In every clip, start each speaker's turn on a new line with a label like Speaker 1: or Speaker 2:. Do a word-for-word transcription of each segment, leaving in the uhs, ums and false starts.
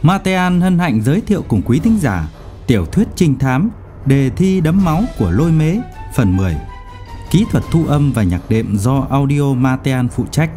Speaker 1: Matean hân hạnh giới thiệu cùng quý thính giả tiểu thuyết trinh thám Đề thi đẫm máu của Lôi Mế phần mười. Kỹ thuật thu âm và nhạc đệm do Audio Matean phụ trách.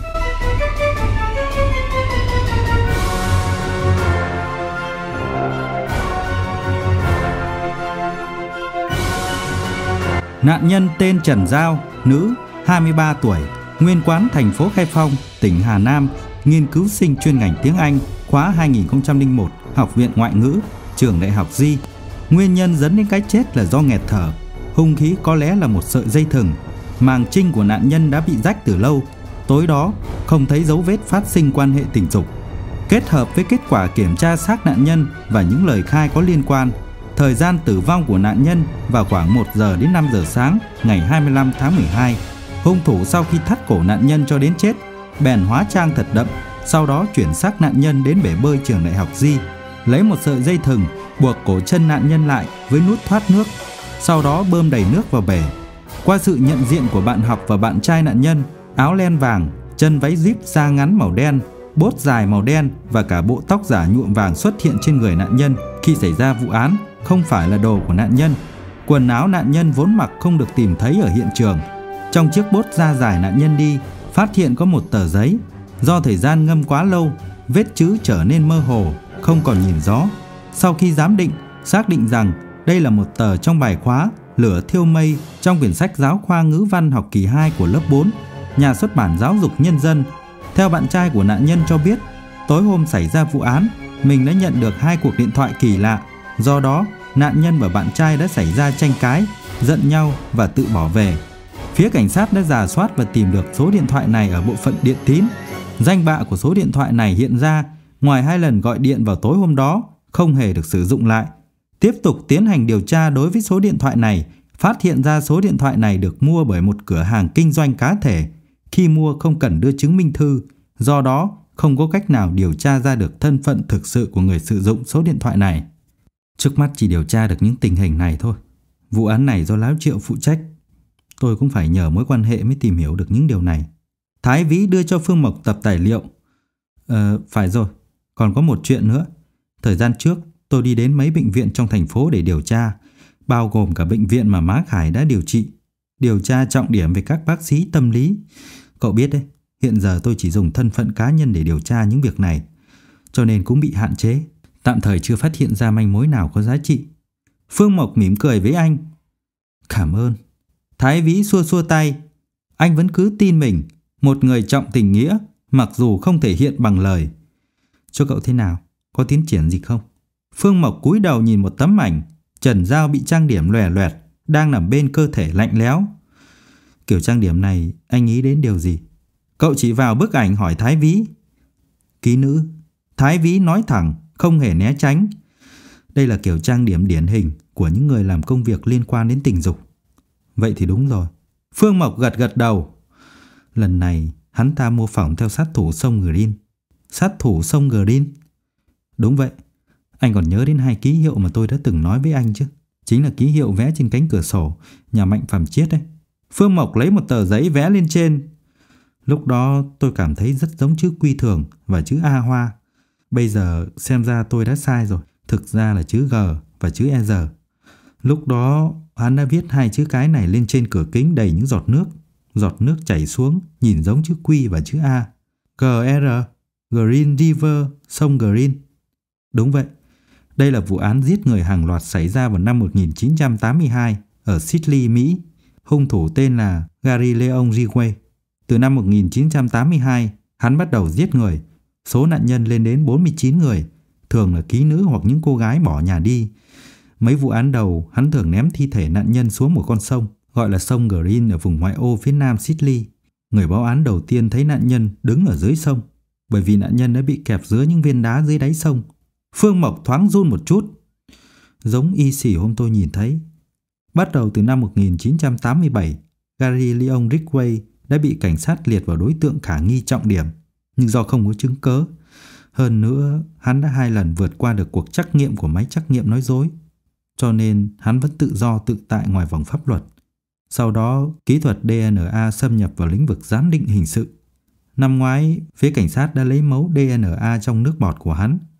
Speaker 1: Nạn nhân tên Trần Giao, nữ, hai mươi ba tuổi, nguyên quán thành phố Khai Phong, tỉnh Hà Nam, nghiên cứu sinh chuyên ngành tiếng Anh, khóa hai nghìn không trăm lẻ một, Học viện Ngoại ngữ, Trường Đại học Di. Nguyên nhân dẫn đến cái chết là do nghẹt thở. Hung khí có lẽ là một sợi dây thừng. Màng trinh của nạn nhân đã bị rách từ lâu. Tối đó không thấy dấu vết phát sinh quan hệ tình dục. Kết hợp với kết quả kiểm tra xác nạn nhân và những lời khai có liên quan, thời gian tử vong của nạn nhân vào khoảng một giờ đến năm giờ sáng ngày hai mươi lăm tháng mười hai. Hung thủ sau khi thắt cổ nạn nhân cho đến chết, bèn hóa trang thật đậm, sau đó chuyển xác nạn nhân đến bể bơi Trường Đại học Di, lấy một sợi dây thừng buộc cổ chân nạn nhân lại với nút thoát nước, sau đó bơm đầy nước vào bể. Qua sự nhận diện của bạn học và bạn trai nạn nhân, áo len vàng, chân váy zip da ngắn màu đen, bốt dài màu đen và cả bộ tóc giả nhuộm vàng xuất hiện trên người nạn nhân khi xảy ra vụ án không phải là đồ của nạn nhân. Quần áo nạn nhân vốn mặc không được tìm thấy ở hiện trường. Trong chiếc bốt da dài nạn nhân đi, phát hiện có một tờ giấy. Do thời gian ngâm quá lâu, vết chữ trở nên mơ hồ, không còn nhìn rõ. Sau khi giám định, xác định rằng đây là một tờ trong bài khóa Lửa thiêu mây trong quyển sách giáo khoa ngữ văn học kỳ hai của lớp bốn, nhà xuất bản Giáo dục Nhân dân. Theo bạn trai của nạn nhân cho biết, tối hôm xảy ra vụ án, mình đã nhận được hai cuộc điện thoại kỳ lạ. Do đó, nạn nhân và bạn trai đã xảy ra tranh cãi, giận nhau và tự bỏ về. Phía cảnh sát đã rà soát và tìm được số điện thoại này ở bộ phận điện tín. Danh bạ của số điện thoại này hiện ra, ngoài hai lần gọi điện vào tối hôm đó, không hề được sử dụng lại. Tiếp tục tiến hành điều tra đối với số điện thoại này, phát hiện ra số điện thoại này được mua bởi một cửa hàng kinh doanh cá thể. Khi mua không cần đưa chứng minh thư, do đó không có cách nào điều tra ra được thân phận thực sự của người sử dụng số điện thoại này. Trước mắt chỉ điều tra được những tình hình này thôi. Vụ án này do Láo Triệu phụ trách. Tôi cũng phải nhờ mối quan hệ mới tìm hiểu được những điều này. Thái Vĩ đưa cho Phương Mộc tập tài liệu. Ờ, phải rồi, còn có một chuyện nữa. Thời gian trước, tôi đi đến mấy bệnh viện trong thành phố để điều tra, bao gồm cả bệnh viện mà má Khải đã điều trị. Điều tra trọng điểm về các bác sĩ tâm lý. Cậu biết đấy, hiện giờ tôi chỉ dùng thân phận cá nhân để điều tra những việc này, cho nên cũng bị hạn chế. Tạm thời chưa phát hiện ra manh mối nào có giá trị. Phương Mộc mỉm cười với anh. Cảm ơn. Thái Vĩ xua xua tay. Anh vẫn cứ tin mình, một người trọng tình nghĩa, mặc dù không thể hiện bằng lời. Cho cậu thế nào? Có tiến triển gì không? Phương Mộc cúi đầu nhìn một tấm ảnh Trần Giao bị trang điểm lòe loẹt, đang nằm bên cơ thể lạnh lẽo. Kiểu trang điểm này anh nghĩ đến điều gì? Cậu chỉ vào bức ảnh hỏi Thái Vĩ. Ký nữ. Thái Vĩ nói thẳng, không hề né tránh. Đây là kiểu trang điểm điển hình của những người làm công việc liên quan đến tình dục. Vậy thì đúng rồi. Phương Mộc gật gật đầu. Lần này hắn ta mô phỏng theo sát thủ sông Green. Sát thủ sông Green? Đúng vậy. Anh còn nhớ đến hai ký hiệu mà tôi đã từng nói với anh chứ? Chính là ký hiệu vẽ trên cánh cửa sổ nhà Mạnh Phàm Chiết đấy. Phương Mộc lấy một tờ giấy vẽ lên trên. Lúc đó tôi cảm thấy rất giống chữ Quy Thường và chữ A Hoa. Bây giờ xem ra tôi đã sai rồi. Thực ra là chữ G và chữ E R. Lúc đó hắn đã viết hai chữ cái này lên trên cửa kính đầy những giọt nước. Giọt nước chảy xuống nhìn giống chữ Q và chữ A. G R, Green River, sông Green. Đúng vậy. Đây là vụ án giết người hàng loạt xảy ra vào năm một nghìn chín trăm tám mươi hai ở Sydney, Mỹ. Hung thủ tên là Gary Leon Ridgway. Từ năm một nghìn chín trăm tám mươi hai, hắn bắt đầu giết người. Số nạn nhân lên đến bốn mươi chín người, thường là ký nữ hoặc những cô gái bỏ nhà đi. Mấy vụ án đầu, hắn thường ném thi thể nạn nhân xuống một con sông, gọi là sông Green ở vùng ngoại ô phía nam Sydney. Người báo án đầu tiên thấy nạn nhân đứng ở dưới sông, bởi vì nạn nhân đã bị kẹp giữa những viên đá dưới đáy sông. Phương Mộc thoáng run một chút. Giống y xì hôm tôi nhìn thấy. Bắt đầu từ năm một nghìn chín trăm tám mươi bảy, Gary Leon Ridgway đã bị cảnh sát liệt vào đối tượng khả nghi trọng điểm, nhưng do không có chứng cớ. Hơn nữa, hắn đã hai lần vượt qua được cuộc trắc nghiệm của máy trắc nghiệm nói dối, cho nên hắn vẫn tự do tự tại ngoài vòng pháp luật. Sau đó, kỹ thuật đê en a xâm nhập vào lĩnh vực giám định hình sự. Năm ngoái, phía cảnh sát đã lấy mẫu đê en a trong nước bọt của hắn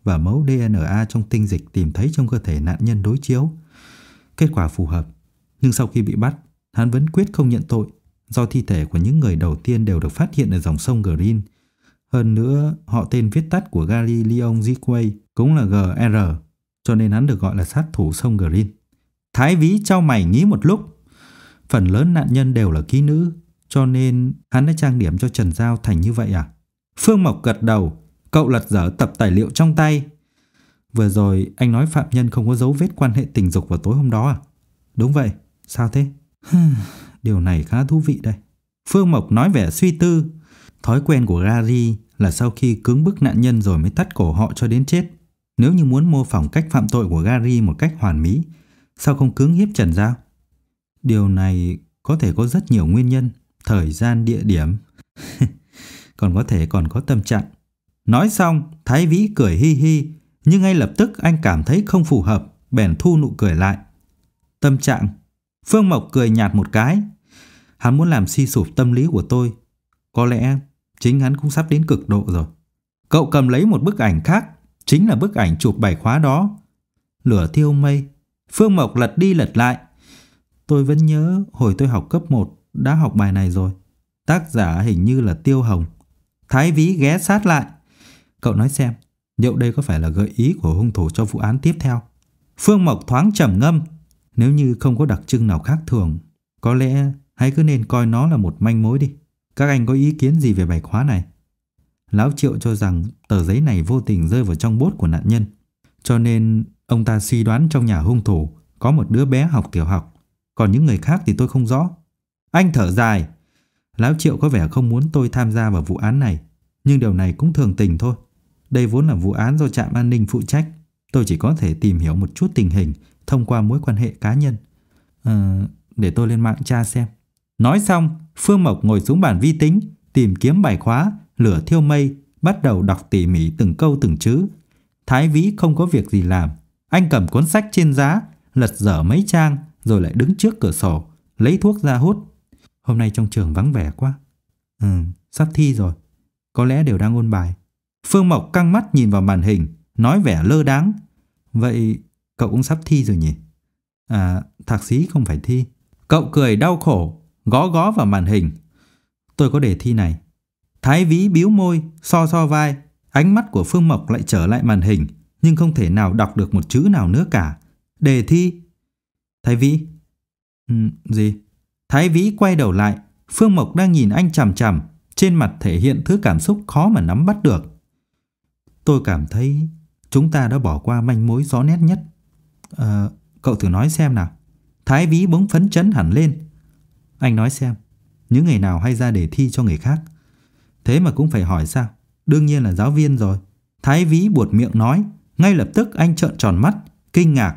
Speaker 1: và mẫu đê en a trong tinh dịch tìm thấy trong cơ thể nạn nhân đối chiếu. Kết quả phù hợp, nhưng sau khi bị bắt, hắn vẫn quyết không nhận tội, do thi thể của những người đầu tiên đều được phát hiện ở dòng sông Green. Hơn nữa, họ tên viết tắt của Gary Leon Ridgway cũng là giê rờ, cho nên hắn được gọi là sát thủ sông Green. Thái Vĩ chau mày nghĩ một lúc. Phần lớn nạn nhân đều là ký nữ, cho nên hắn đã trang điểm cho Trần Giao thành như vậy à? Phương Mộc gật đầu. Cậu lật dở tập tài liệu trong tay. Vừa rồi anh nói phạm nhân không có dấu vết quan hệ tình dục vào tối hôm đó à? Đúng vậy. Sao thế? Điều này khá thú vị đây. Phương Mộc nói vẻ suy tư. Thói quen của Gary là sau khi cưỡng bức nạn nhân rồi mới thắt cổ họ cho đến chết. Nếu như muốn mô phỏng cách phạm tội của Gary một cách hoàn mỹ, sao không cưỡng hiếp Trần Giao? Điều này có thể có rất nhiều nguyên nhân. Thời gian, địa điểm. Còn có thể còn có tâm trạng. Nói xong, Thái Vĩ cười hi hi, nhưng ngay lập tức anh cảm thấy không phù hợp, bèn thu nụ cười lại. Tâm trạng? Phương Mộc cười nhạt một cái. Hắn muốn làm suy sụp tâm lý của tôi. Có lẽ chính hắn cũng sắp đến cực độ rồi. Cậu cầm lấy một bức ảnh khác, chính là bức ảnh chụp bài khóa đó. Lửa thiêu mây. Phương Mộc lật đi lật lại. Tôi vẫn nhớ hồi tôi học cấp một đã học bài này rồi. Tác giả hình như là Tiêu Hồng. Thái Vĩ ghé sát lại. Cậu nói xem, liệu đây có phải là gợi ý của hung thủ cho vụ án tiếp theo? Phương Mộc thoáng trầm ngâm. Nếu như không có đặc trưng nào khác thường, có lẽ hãy cứ nên coi nó là một manh mối đi. Các anh có ý kiến gì về bài khóa này? Lão Triệu cho rằng tờ giấy này vô tình rơi vào trong bốt của nạn nhân, cho nên ông ta suy đoán trong nhà hung thủ có một đứa bé học tiểu học. Còn những người khác thì tôi không rõ. Anh thở dài. Lão Triệu có vẻ không muốn tôi tham gia vào vụ án này, nhưng điều này cũng thường tình thôi. Đây vốn là vụ án do trạm an ninh phụ trách. Tôi chỉ có thể tìm hiểu một chút tình hình thông qua mối quan hệ cá nhân. à, Để tôi lên mạng tra xem. Nói xong, Phương Mộc ngồi xuống bàn vi tính, tìm kiếm bài khóa Lửa thiêu mây, bắt đầu đọc tỉ mỉ từng câu từng chữ. Thái Vĩ không có việc gì làm. Anh cầm cuốn sách trên giá, lật dở mấy trang, rồi lại đứng trước cửa sổ, lấy thuốc ra hút. Hôm nay trong trường vắng vẻ quá. Ừ, sắp thi rồi. Có lẽ đều đang ôn bài. Phương Mộc căng mắt nhìn vào màn hình, nói vẻ lơ đáng. Vậy cậu cũng sắp thi rồi nhỉ? À, thạc sĩ không phải thi. Cậu cười đau khổ, gõ gõ vào màn hình. Tôi có đề thi này. Thái Vĩ bĩu môi, so so vai. Ánh mắt của Phương Mộc lại trở lại màn hình, nhưng không thể nào đọc được một chữ nào nữa cả. Đề thi. Thái Vĩ. Ừ, gì? Thái Vĩ quay đầu lại. Phương Mộc đang nhìn anh chằm chằm, trên mặt thể hiện thứ cảm xúc khó mà nắm bắt được. Tôi cảm thấy chúng ta đã bỏ qua manh mối rõ nét nhất. À, cậu thử nói xem nào. Thái Vĩ bỗng phấn chấn hẳn lên. Anh nói xem, những người nào hay ra đề thi cho người khác? Thế mà cũng phải hỏi sao? Đương nhiên là giáo viên rồi. Thái Vĩ buột miệng nói. Ngay lập tức anh trợn tròn mắt, kinh ngạc.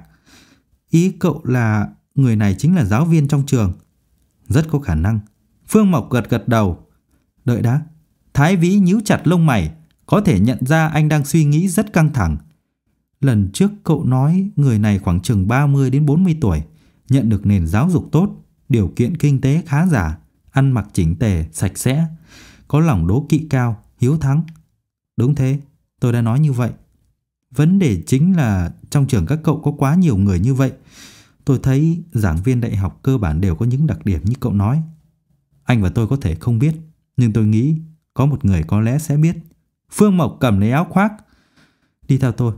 Speaker 1: Ý cậu là người này chính là giáo viên trong trường? Rất có khả năng. Phương Mộc gật gật đầu. Đợi đã. Thái Vĩ nhíu chặt lông mày, có thể nhận ra anh đang suy nghĩ rất căng thẳng. Lần trước cậu nói người này khoảng chừng ba mươi đến bốn mươi tuổi, nhận được nền giáo dục tốt, điều kiện kinh tế khá giả, ăn mặc chỉnh tề, sạch sẽ, có lòng đố kỵ cao, hiếu thắng. Đúng thế, tôi đã nói như vậy. Vấn đề chính là trong trường các cậu có quá nhiều người như vậy. Tôi thấy giảng viên đại học cơ bản đều có những đặc điểm như cậu nói. Anh và tôi có thể không biết, nhưng tôi nghĩ có một người có lẽ sẽ biết. Phương Mộc cầm lấy áo khoác. Đi theo tôi.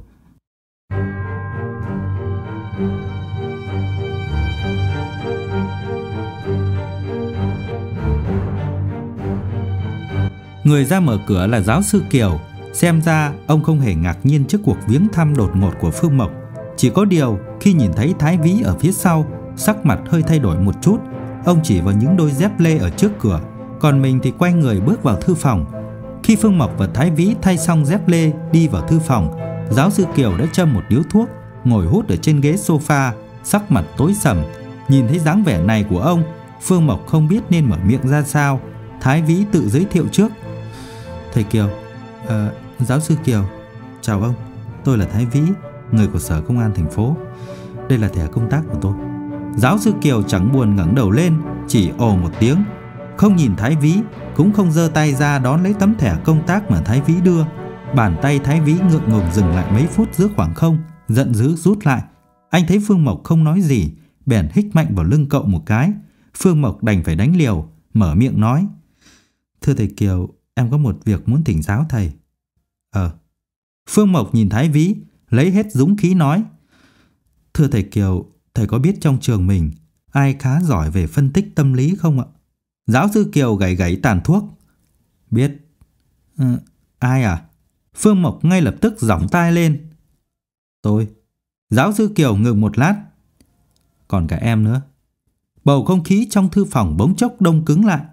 Speaker 1: Người ra mở cửa là giáo sư Kiều. Xem ra ông không hề ngạc nhiên trước cuộc viếng thăm đột ngột của Phương Mộc. Chỉ có điều khi nhìn thấy Thái Vĩ ở phía sau, sắc mặt hơi thay đổi một chút. Ông chỉ vào những đôi dép lê ở trước cửa, còn mình thì quay người bước vào thư phòng. Khi Phương Mộc và Thái Vĩ thay xong dép lê đi vào thư phòng, giáo sư Kiều đã châm một điếu thuốc, ngồi hút ở trên ghế sofa, sắc mặt tối sầm. Nhìn thấy dáng vẻ này của ông, Phương Mộc không biết nên mở miệng ra sao. Thái Vĩ tự giới thiệu trước. Thầy Kiều, à, giáo sư Kiều, chào ông. Tôi là Thái Vĩ, người của Sở Công an thành phố. Đây là thẻ công tác của tôi. Giáo sư Kiều chẳng buồn ngẩng đầu lên, chỉ ồ một tiếng, không nhìn Thái Vĩ, cũng không giơ tay ra đón lấy tấm thẻ công tác mà Thái Vĩ đưa. Bàn tay Thái Vĩ ngượng ngùng dừng lại mấy phút giữa khoảng không, giận dữ rút lại. Anh thấy Phương Mộc không nói gì, bèn hích mạnh vào lưng cậu một cái. Phương Mộc đành phải đánh liều, mở miệng nói: "Thưa thầy Kiều, em có một việc muốn thỉnh giáo thầy." Ờ. Phương Mộc nhìn Thái Vĩ, lấy hết dũng khí nói: "Thưa thầy Kiều, thầy có biết trong trường mình ai khá giỏi về phân tích tâm lý không ạ?" Giáo sư Kiều gảy gảy tàn thuốc. "Biết." Ừ, "ai à?" Phương Mộc ngay lập tức giỏng tai lên. "Tôi." Giáo sư Kiều ngừng một lát. "Còn cả em nữa." Bầu không khí trong thư phòng bỗng chốc đông cứng lại.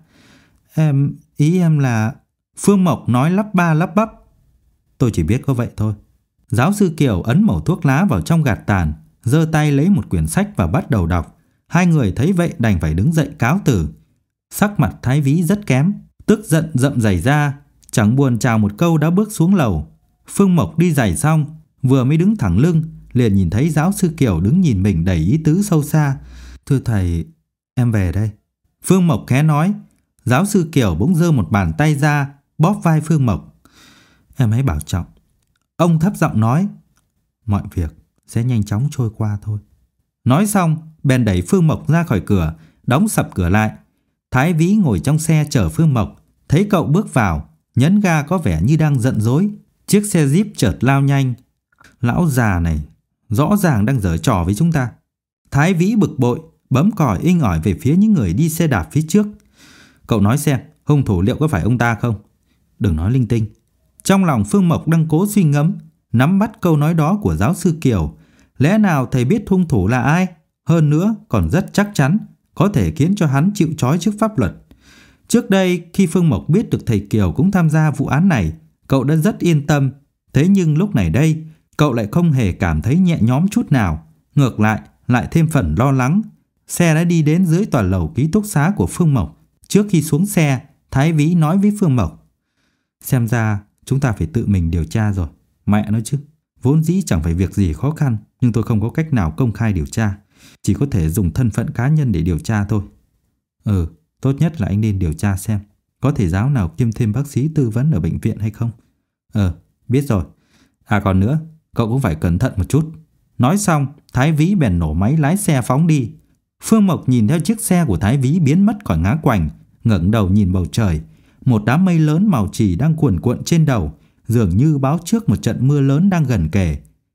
Speaker 1: Em, ý em là... Phương Mộc nói lắp ba lắp bắp. "Tôi chỉ biết có vậy thôi." Giáo sư Kiều ấn mẩu thuốc lá vào trong gạt tàn, giơ tay lấy một quyển sách và bắt đầu đọc. Hai người thấy vậy đành phải đứng dậy cáo từ. Sắc mặt Thái Vĩ rất kém, tức giận rậm rảy ra, chẳng buồn chào một câu đã bước xuống lầu. Phương Mộc đi giày xong, vừa mới đứng thẳng lưng, liền nhìn thấy giáo sư Kiều đứng nhìn mình đầy ý tứ sâu xa. "Thưa thầy, em về đây." Phương Mộc khẽ nói. Giáo sư Kiều bỗng giơ một bàn tay ra, bóp vai Phương Mộc. "Em hãy bảo trọng." Ông thấp giọng nói. "Mọi việc sẽ nhanh chóng trôi qua thôi." Nói xong, bèn đẩy Phương Mộc ra khỏi cửa, đóng sập cửa lại. Thái Vĩ ngồi trong xe chở Phương Mộc, thấy cậu bước vào, nhấn ga có vẻ như đang giận dỗi. Chiếc xe Jeep chợt lao nhanh. Lão già này rõ ràng đang giở trò với chúng ta. Thái Vĩ bực bội, bấm còi inh ỏi về phía những người đi xe đạp phía trước. "Cậu nói xem, hung thủ liệu có phải ông ta không?" "Đừng nói linh tinh." Trong lòng Phương Mộc đang cố suy ngẫm, nắm bắt câu nói đó của giáo sư Kiều. Lẽ nào thầy biết hung thủ là ai? Hơn nữa còn rất chắc chắn có thể khiến cho hắn chịu trói trước pháp luật. Trước đây khi Phương Mộc biết được thầy Kiều cũng tham gia vụ án này, cậu đã rất yên tâm. Thế nhưng lúc này đây, cậu lại không hề cảm thấy nhẹ nhõm chút nào. Ngược lại, lại thêm phần lo lắng. Xe đã đi đến dưới tòa lầu ký túc xá của Phương Mộc. Trước khi xuống xe, Thái Vĩ nói với Phương Mộc: "Xem ra chúng ta phải tự mình điều tra rồi. Mẹ nói chứ, vốn dĩ chẳng phải việc gì khó khăn, nhưng tôi không có cách nào công khai điều tra. Chỉ có thể dùng thân phận cá nhân để điều tra thôi." "Ừ, tốt nhất là anh nên điều tra xem có thầy giáo nào kiêm thêm bác sĩ tư vấn ở bệnh viện hay không." "Ờ, biết rồi. À còn nữa, cậu cũng phải cẩn thận một chút." Nói xong, Thái Vĩ bèn nổ máy lái xe phóng đi. Phương Mộc nhìn theo chiếc xe của Thái Vĩ biến mất khỏi ngã quành, ngẩng đầu nhìn bầu trời. Một đám mây lớn màu chì đang cuồn cuộn trên đầu, dường như báo trước một trận mưa lớn đang gần kề.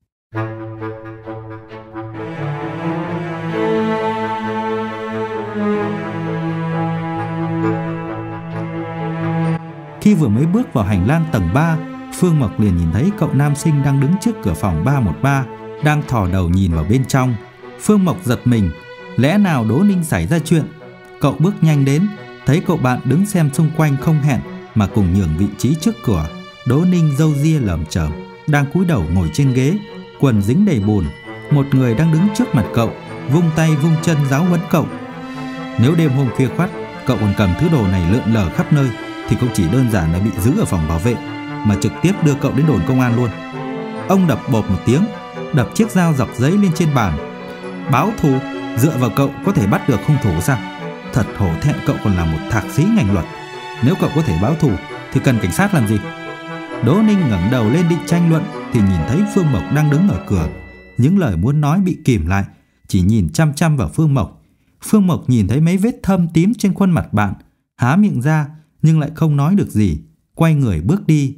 Speaker 1: Khi vừa mới bước vào hành lang tầng ba, Phương Mộc liền nhìn thấy cậu nam sinh đang đứng trước cửa phòng ba một ba, đang thò đầu nhìn vào bên trong. Phương Mộc giật mình, lẽ nào Đỗ Ninh xảy ra chuyện? Cậu bước nhanh đến, thấy cậu bạn đứng xem xung quanh không hẹn mà cùng nhường vị trí trước cửa. Đỗ Ninh râu ria lởm chởm, đang cúi đầu ngồi trên ghế, quần dính đầy bùn. Một người đang đứng trước mặt cậu, vung tay vung chân giáo huấn cậu. Nếu đêm hôm khuya khoắt cậu còn cầm thứ đồ này lượn lờ khắp nơi thì không chỉ đơn giản là bị giữ ở phòng bảo vệ, mà trực tiếp đưa cậu đến đồn công an luôn. Ông đập bộp một tiếng, đập chiếc dao dọc giấy lên trên bàn. Báo thù? Dựa vào cậu có thể bắt được hung thủ sao? Thật hổ thẹn, cậu còn là một thạc sĩ ngành luật. Nếu cậu có thể báo thù thì cần cảnh sát làm gì? Đỗ Ninh ngẩng đầu lên định tranh luận thì nhìn thấy Phương Mộc đang đứng ở cửa. Những lời muốn nói bị kìm lại, chỉ nhìn chăm chăm vào Phương Mộc. Phương Mộc nhìn thấy mấy vết thâm tím trên khuôn mặt bạn, há miệng ra nhưng lại không nói được gì, quay người bước đi.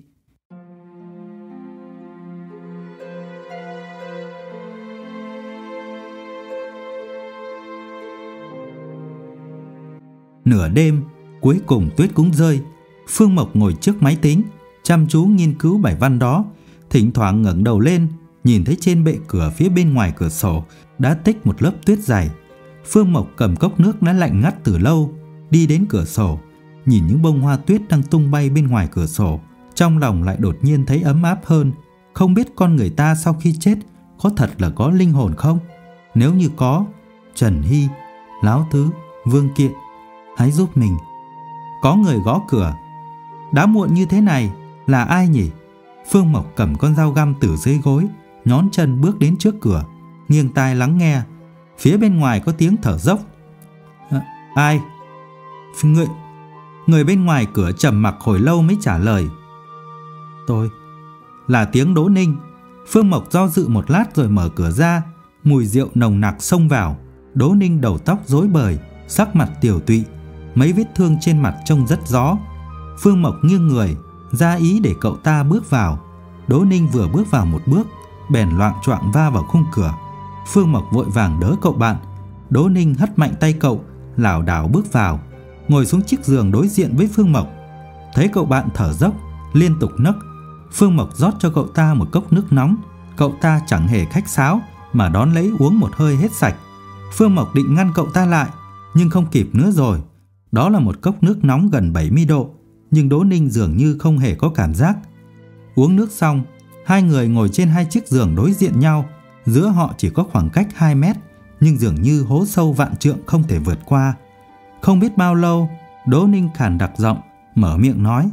Speaker 1: Nửa đêm, cuối cùng tuyết cũng rơi. Phương Mộc ngồi trước máy tính, chăm chú nghiên cứu bài văn đó, thỉnh thoảng ngẩng đầu lên, nhìn thấy trên bệ cửa phía bên ngoài cửa sổ đã tích một lớp tuyết dày. Phương Mộc cầm cốc nước đã lạnh ngắt từ lâu, đi đến cửa sổ, nhìn những bông hoa tuyết đang tung bay bên ngoài cửa sổ, trong lòng lại đột nhiên thấy ấm áp hơn. Không biết con người ta sau khi chết có thật là có linh hồn không? Nếu như có, Trần Hy, Láo Tứ, Vương Kiện, hãy giúp mình. Có người gõ cửa. Đã muộn như thế này, là ai nhỉ? Phương Mộc cầm con dao găm từ dưới gối, nhón chân bước đến trước cửa, nghiêng tai lắng nghe. Phía bên ngoài có tiếng thở dốc. À, ai? Người, người bên ngoài cửa trầm mặc hồi lâu mới trả lời. Tôi, là tiếng Đỗ Ninh. Phương Mộc do dự một lát rồi mở cửa ra. Mùi rượu nồng nặc xông vào. Đỗ Ninh đầu tóc rối bời, sắc mặt tiều tụy, mấy vết thương trên mặt trông rất rõ. Phương Mộc nghiêng người, ra ý để cậu ta bước vào. Đỗ Ninh vừa bước vào một bước, bèn loạng choạng va vào khung cửa. Phương Mộc vội vàng đỡ cậu bạn. Đỗ Ninh hất mạnh tay cậu, lảo đảo bước vào, ngồi xuống chiếc giường đối diện với Phương Mộc. Thấy cậu bạn thở dốc, liên tục nấc, Phương Mộc rót cho cậu ta một cốc nước nóng. Cậu ta chẳng hề khách sáo mà đón lấy uống một hơi hết sạch. Phương Mộc định ngăn cậu ta lại, nhưng không kịp nữa rồi. Đó là một cốc nước nóng gần bảy mươi độ, nhưng Đỗ Ninh dường như không hề có cảm giác. Uống nước xong, hai người ngồi trên hai chiếc giường đối diện nhau. Giữa họ chỉ có khoảng cách hai mét, nhưng dường như hố sâu vạn trượng không thể vượt qua. Không biết bao lâu, Đỗ Ninh khàn đặc giọng, mở miệng nói: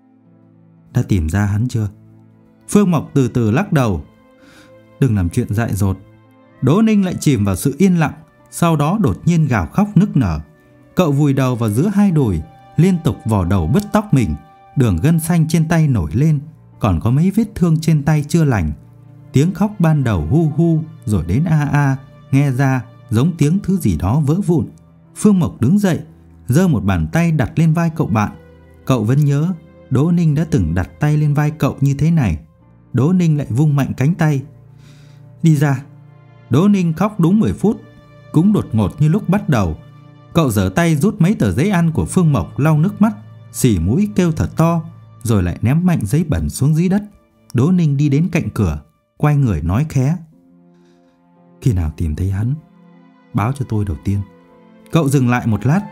Speaker 1: "Đã tìm ra hắn chưa?" Phương Mộc từ từ lắc đầu: "Đừng làm chuyện dại dột." Đỗ Ninh lại chìm vào sự yên lặng, sau đó đột nhiên gào khóc nức nở. Cậu vùi đầu vào giữa hai đùi, liên tục vò đầu bứt tóc mình. Đường gân xanh trên tay nổi lên, còn có mấy vết thương trên tay chưa lành. Tiếng khóc ban đầu hu hu, rồi đến a a, nghe ra giống tiếng thứ gì đó vỡ vụn. Phương Mộc đứng dậy, giơ một bàn tay đặt lên vai cậu bạn. Cậu vẫn nhớ Đỗ Ninh đã từng đặt tay lên vai cậu như thế này. Đỗ Ninh lại vung mạnh cánh tay: "Đi ra." Đỗ Ninh khóc đúng mười phút, cũng đột ngột như lúc bắt đầu. Cậu giở tay rút mấy tờ giấy ăn của Phương Mộc, lau nước mắt, xỉ mũi kêu thật to, rồi lại ném mạnh giấy bẩn xuống dưới đất. Đỗ Ninh đi đến cạnh cửa, quay người nói khẽ: "Khi nào tìm thấy hắn, báo cho tôi đầu tiên." Cậu dừng lại một lát: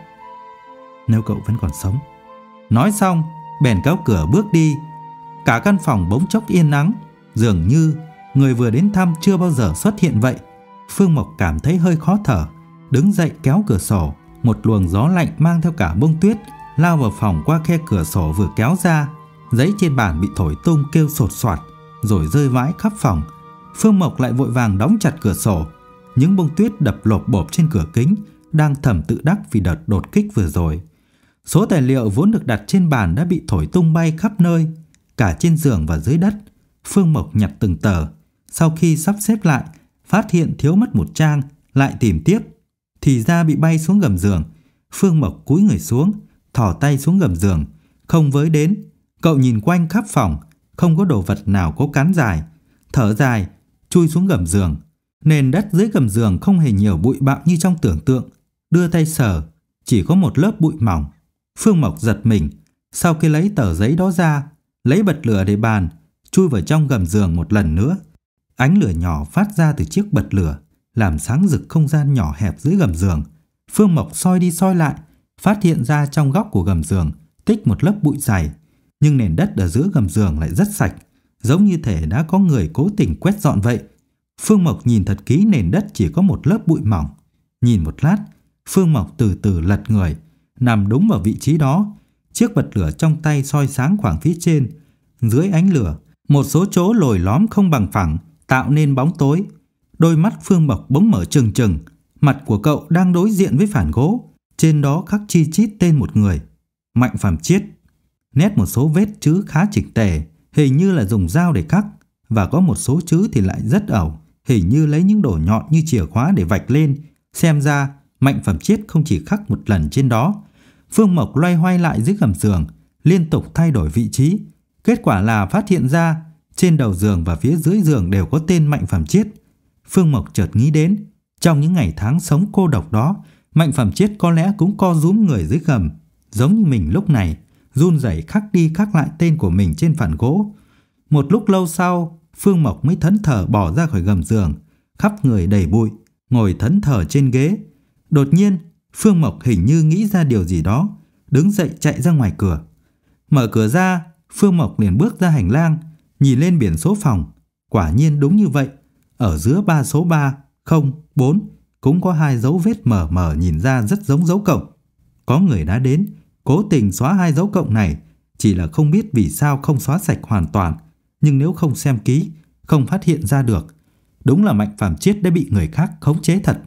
Speaker 1: "Nếu cậu vẫn còn sống." Nói xong, bèn kéo cửa bước đi. Cả căn phòng bỗng chốc yên ắng, dường như người vừa đến thăm chưa bao giờ xuất hiện vậy. Phương Mộc cảm thấy hơi khó thở, đứng dậy kéo cửa sổ. Một luồng gió lạnh mang theo cả bông tuyết lao vào phòng qua khe cửa sổ vừa kéo ra. Giấy trên bàn bị thổi tung kêu sột soạt, rồi rơi vãi khắp phòng. Phương Mộc lại vội vàng đóng chặt cửa sổ. Những bông tuyết đập lộp bộp trên cửa kính, đang thầm tự đắc vì đợt đột kích vừa rồi. Số tài liệu vốn được đặt trên bàn đã bị thổi tung bay khắp nơi, cả trên giường và dưới đất. Phương Mộc nhặt từng tờ. Sau khi sắp xếp lại, phát hiện thiếu mất một trang, lại tìm tiếp, thì ra bị bay xuống gầm giường. Phương Mộc cúi người xuống, thò tay xuống gầm giường, không với đến. Cậu nhìn quanh khắp phòng, không có đồ vật nào có cán dài. Thở dài, chui xuống gầm giường. Nền đất dưới gầm giường không hề nhiều bụi bặm như trong tưởng tượng. Đưa tay sờ, chỉ có một lớp bụi mỏng. Phương Mộc giật mình. Sau khi lấy tờ giấy đó ra, lấy bật lửa để bàn, chui vào trong gầm giường một lần nữa. Ánh lửa nhỏ phát ra từ chiếc bật lửa, làm sáng rực không gian nhỏ hẹp dưới gầm giường. Phương Mộc soi đi soi lại, phát hiện ra trong góc của gầm giường tích một lớp bụi dày, nhưng nền đất ở giữa gầm giường lại rất sạch, giống như thể đã có người cố tình quét dọn vậy. Phương Mộc nhìn thật kỹ, nền đất chỉ có một lớp bụi mỏng. Nhìn một lát, Phương Mộc từ từ lật người, nằm đúng vào vị trí đó. Chiếc bật lửa trong tay soi sáng khoảng phía trên. Dưới ánh lửa, một số chỗ lồi lõm không bằng phẳng, tạo nên bóng tối. Đôi mắt Phương Mộc bỗng mở trừng trừng. Mặt của cậu đang đối diện với phản gỗ, trên đó khắc chi chít tên một người: Mạnh Phàm Chiết. Nét một số vết chữ khá chỉnh tề, hình như là dùng dao để khắc, và có một số chữ thì lại rất ẩu, hình như lấy những đồ nhọn như chìa khóa để vạch lên. Xem ra Mạnh Phàm Chiết không chỉ khắc một lần trên đó. Phương Mộc loay hoay lại dưới gầm giường, liên tục thay đổi vị trí. Kết quả là phát hiện ra trên đầu giường và phía dưới giường đều có tên Mạnh Phàm Chiết. Phương Mộc chợt nghĩ đến, trong những ngày tháng sống cô độc đó, Mạnh Phàm Chiết có lẽ cũng co rúm người dưới gầm, giống như mình lúc này, run rẩy khắc đi khắc lại tên của mình trên phản gỗ. Một lúc lâu sau, Phương Mộc mới thẫn thờ bỏ ra khỏi gầm giường, khắp người đầy bụi, ngồi thẫn thờ trên ghế. Đột nhiên, Phương Mộc hình như nghĩ ra điều gì đó, đứng dậy chạy ra ngoài cửa. Mở cửa ra, Phương Mộc liền bước ra hành lang, nhìn lên biển số phòng. Quả nhiên đúng như vậy, ở giữa ba số ba, không, bốn cũng có hai dấu vết mờ mờ nhìn ra rất giống dấu cộng. Có người đã đến, cố tình xóa hai dấu cộng này, chỉ là không biết vì sao không xóa sạch hoàn toàn. Nhưng nếu không xem kỹ, không phát hiện ra được. Đúng là Mạnh Phàm Chiết đã bị người khác khống chế thật.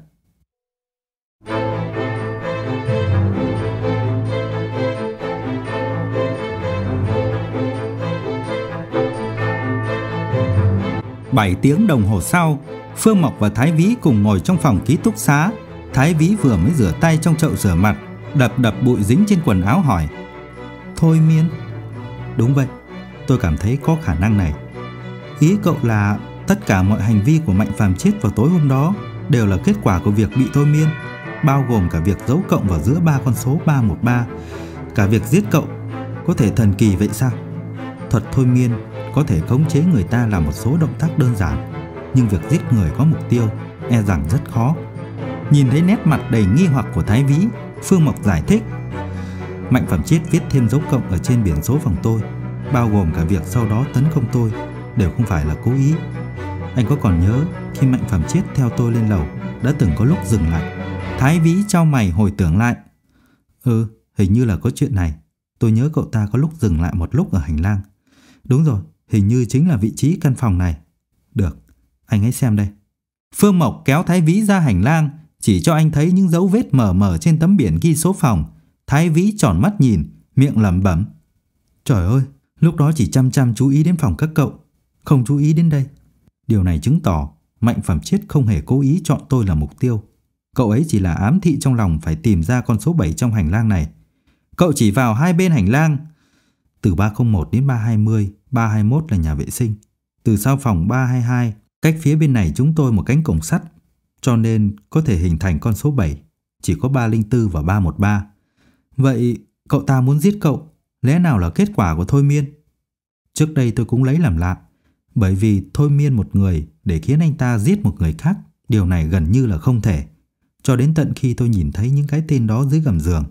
Speaker 1: Bảy tiếng đồng hồ sau, Phương Mộc và Thái Vĩ cùng ngồi trong phòng ký túc xá. Thái Vĩ vừa mới rửa tay trong chậu rửa mặt, đập đập bụi dính trên quần áo hỏi: Thôi miên? Đúng vậy, tôi cảm thấy có khả năng này. Ý cậu là tất cả mọi hành vi của Mạnh Phàm chết vào tối hôm đó đều là kết quả của việc bị thôi miên, bao gồm cả việc giấu cộng vào giữa ba con số ba một ba, cả việc giết cậu. Có thể thần kỳ vậy sao? Thuật thôi miên có thể khống chế người ta làm một số động tác đơn giản, nhưng việc giết người có mục tiêu e rằng rất khó. Nhìn thấy nét mặt đầy nghi hoặc của Thái Vĩ, Phương Mộc giải thích: Mạnh Phàm chết viết thêm dấu cộng ở trên biển số phòng tôi, bao gồm cả việc sau đó tấn công tôi, đều không phải là cố ý. Anh có còn nhớ khi Mạnh Phàm chết theo tôi lên lầu đã từng có lúc dừng lại? Thái Vĩ chau mày hồi tưởng lại. Ừ, hình như là có chuyện này. Tôi nhớ cậu ta có lúc dừng lại một lúc ở hành lang. Đúng rồi, hình như chính là vị trí căn phòng này. Được, anh hãy xem đây. Phương Mộc kéo Thái Vĩ ra hành lang, chỉ cho anh thấy những dấu vết mờ mờ trên tấm biển ghi số phòng. Thái Vĩ tròn mắt nhìn, miệng lẩm bẩm: Trời ơi, lúc đó chỉ chăm chăm chú ý đến phòng các cậu, không chú ý đến đây. Điều này chứng tỏ Mạnh Phàm chết không hề cố ý chọn tôi là mục tiêu. Cậu ấy chỉ là ám thị trong lòng phải tìm ra con số bảy trong hành lang này. Cậu chỉ vào hai bên hành lang. Từ ba không một đến ba hai mươi, ba hai mốt là nhà vệ sinh. Từ sau phòng ba hai hai, cách phía bên này chúng tôi một cánh cổng sắt, cho nên có thể hình thành con số bảy. Chỉ có ba không bốn và ba một ba. Vậy cậu ta muốn giết cậu, lẽ nào là kết quả của thôi miên? Trước đây tôi cũng lấy làm lạ, bởi vì thôi miên một người để khiến anh ta giết một người khác, điều này gần như là không thể. Cho đến tận khi tôi nhìn thấy những cái tên đó dưới gầm giường.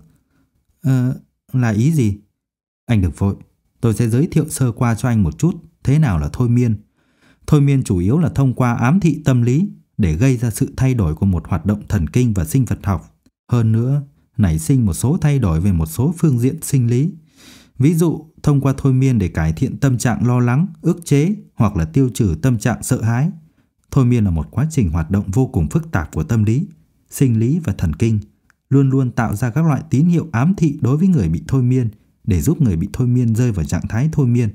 Speaker 1: Ờ, là ý gì? Anh đừng vội, tôi sẽ giới thiệu sơ qua cho anh một chút thế nào là thôi miên. Thôi miên chủ yếu là thông qua ám thị tâm lý để gây ra sự thay đổi của một hoạt động thần kinh và sinh vật học. Hơn nữa, nảy sinh một số thay đổi về một số phương diện sinh lý. Ví dụ, thông qua thôi miên để cải thiện tâm trạng lo lắng, ức chế hoặc là tiêu trừ tâm trạng sợ hãi. Thôi miên là một quá trình hoạt động vô cùng phức tạp của tâm lý, sinh lý và thần kinh, luôn luôn tạo ra các loại tín hiệu ám thị đối với người bị thôi miên để giúp người bị thôi miên rơi vào trạng thái thôi miên.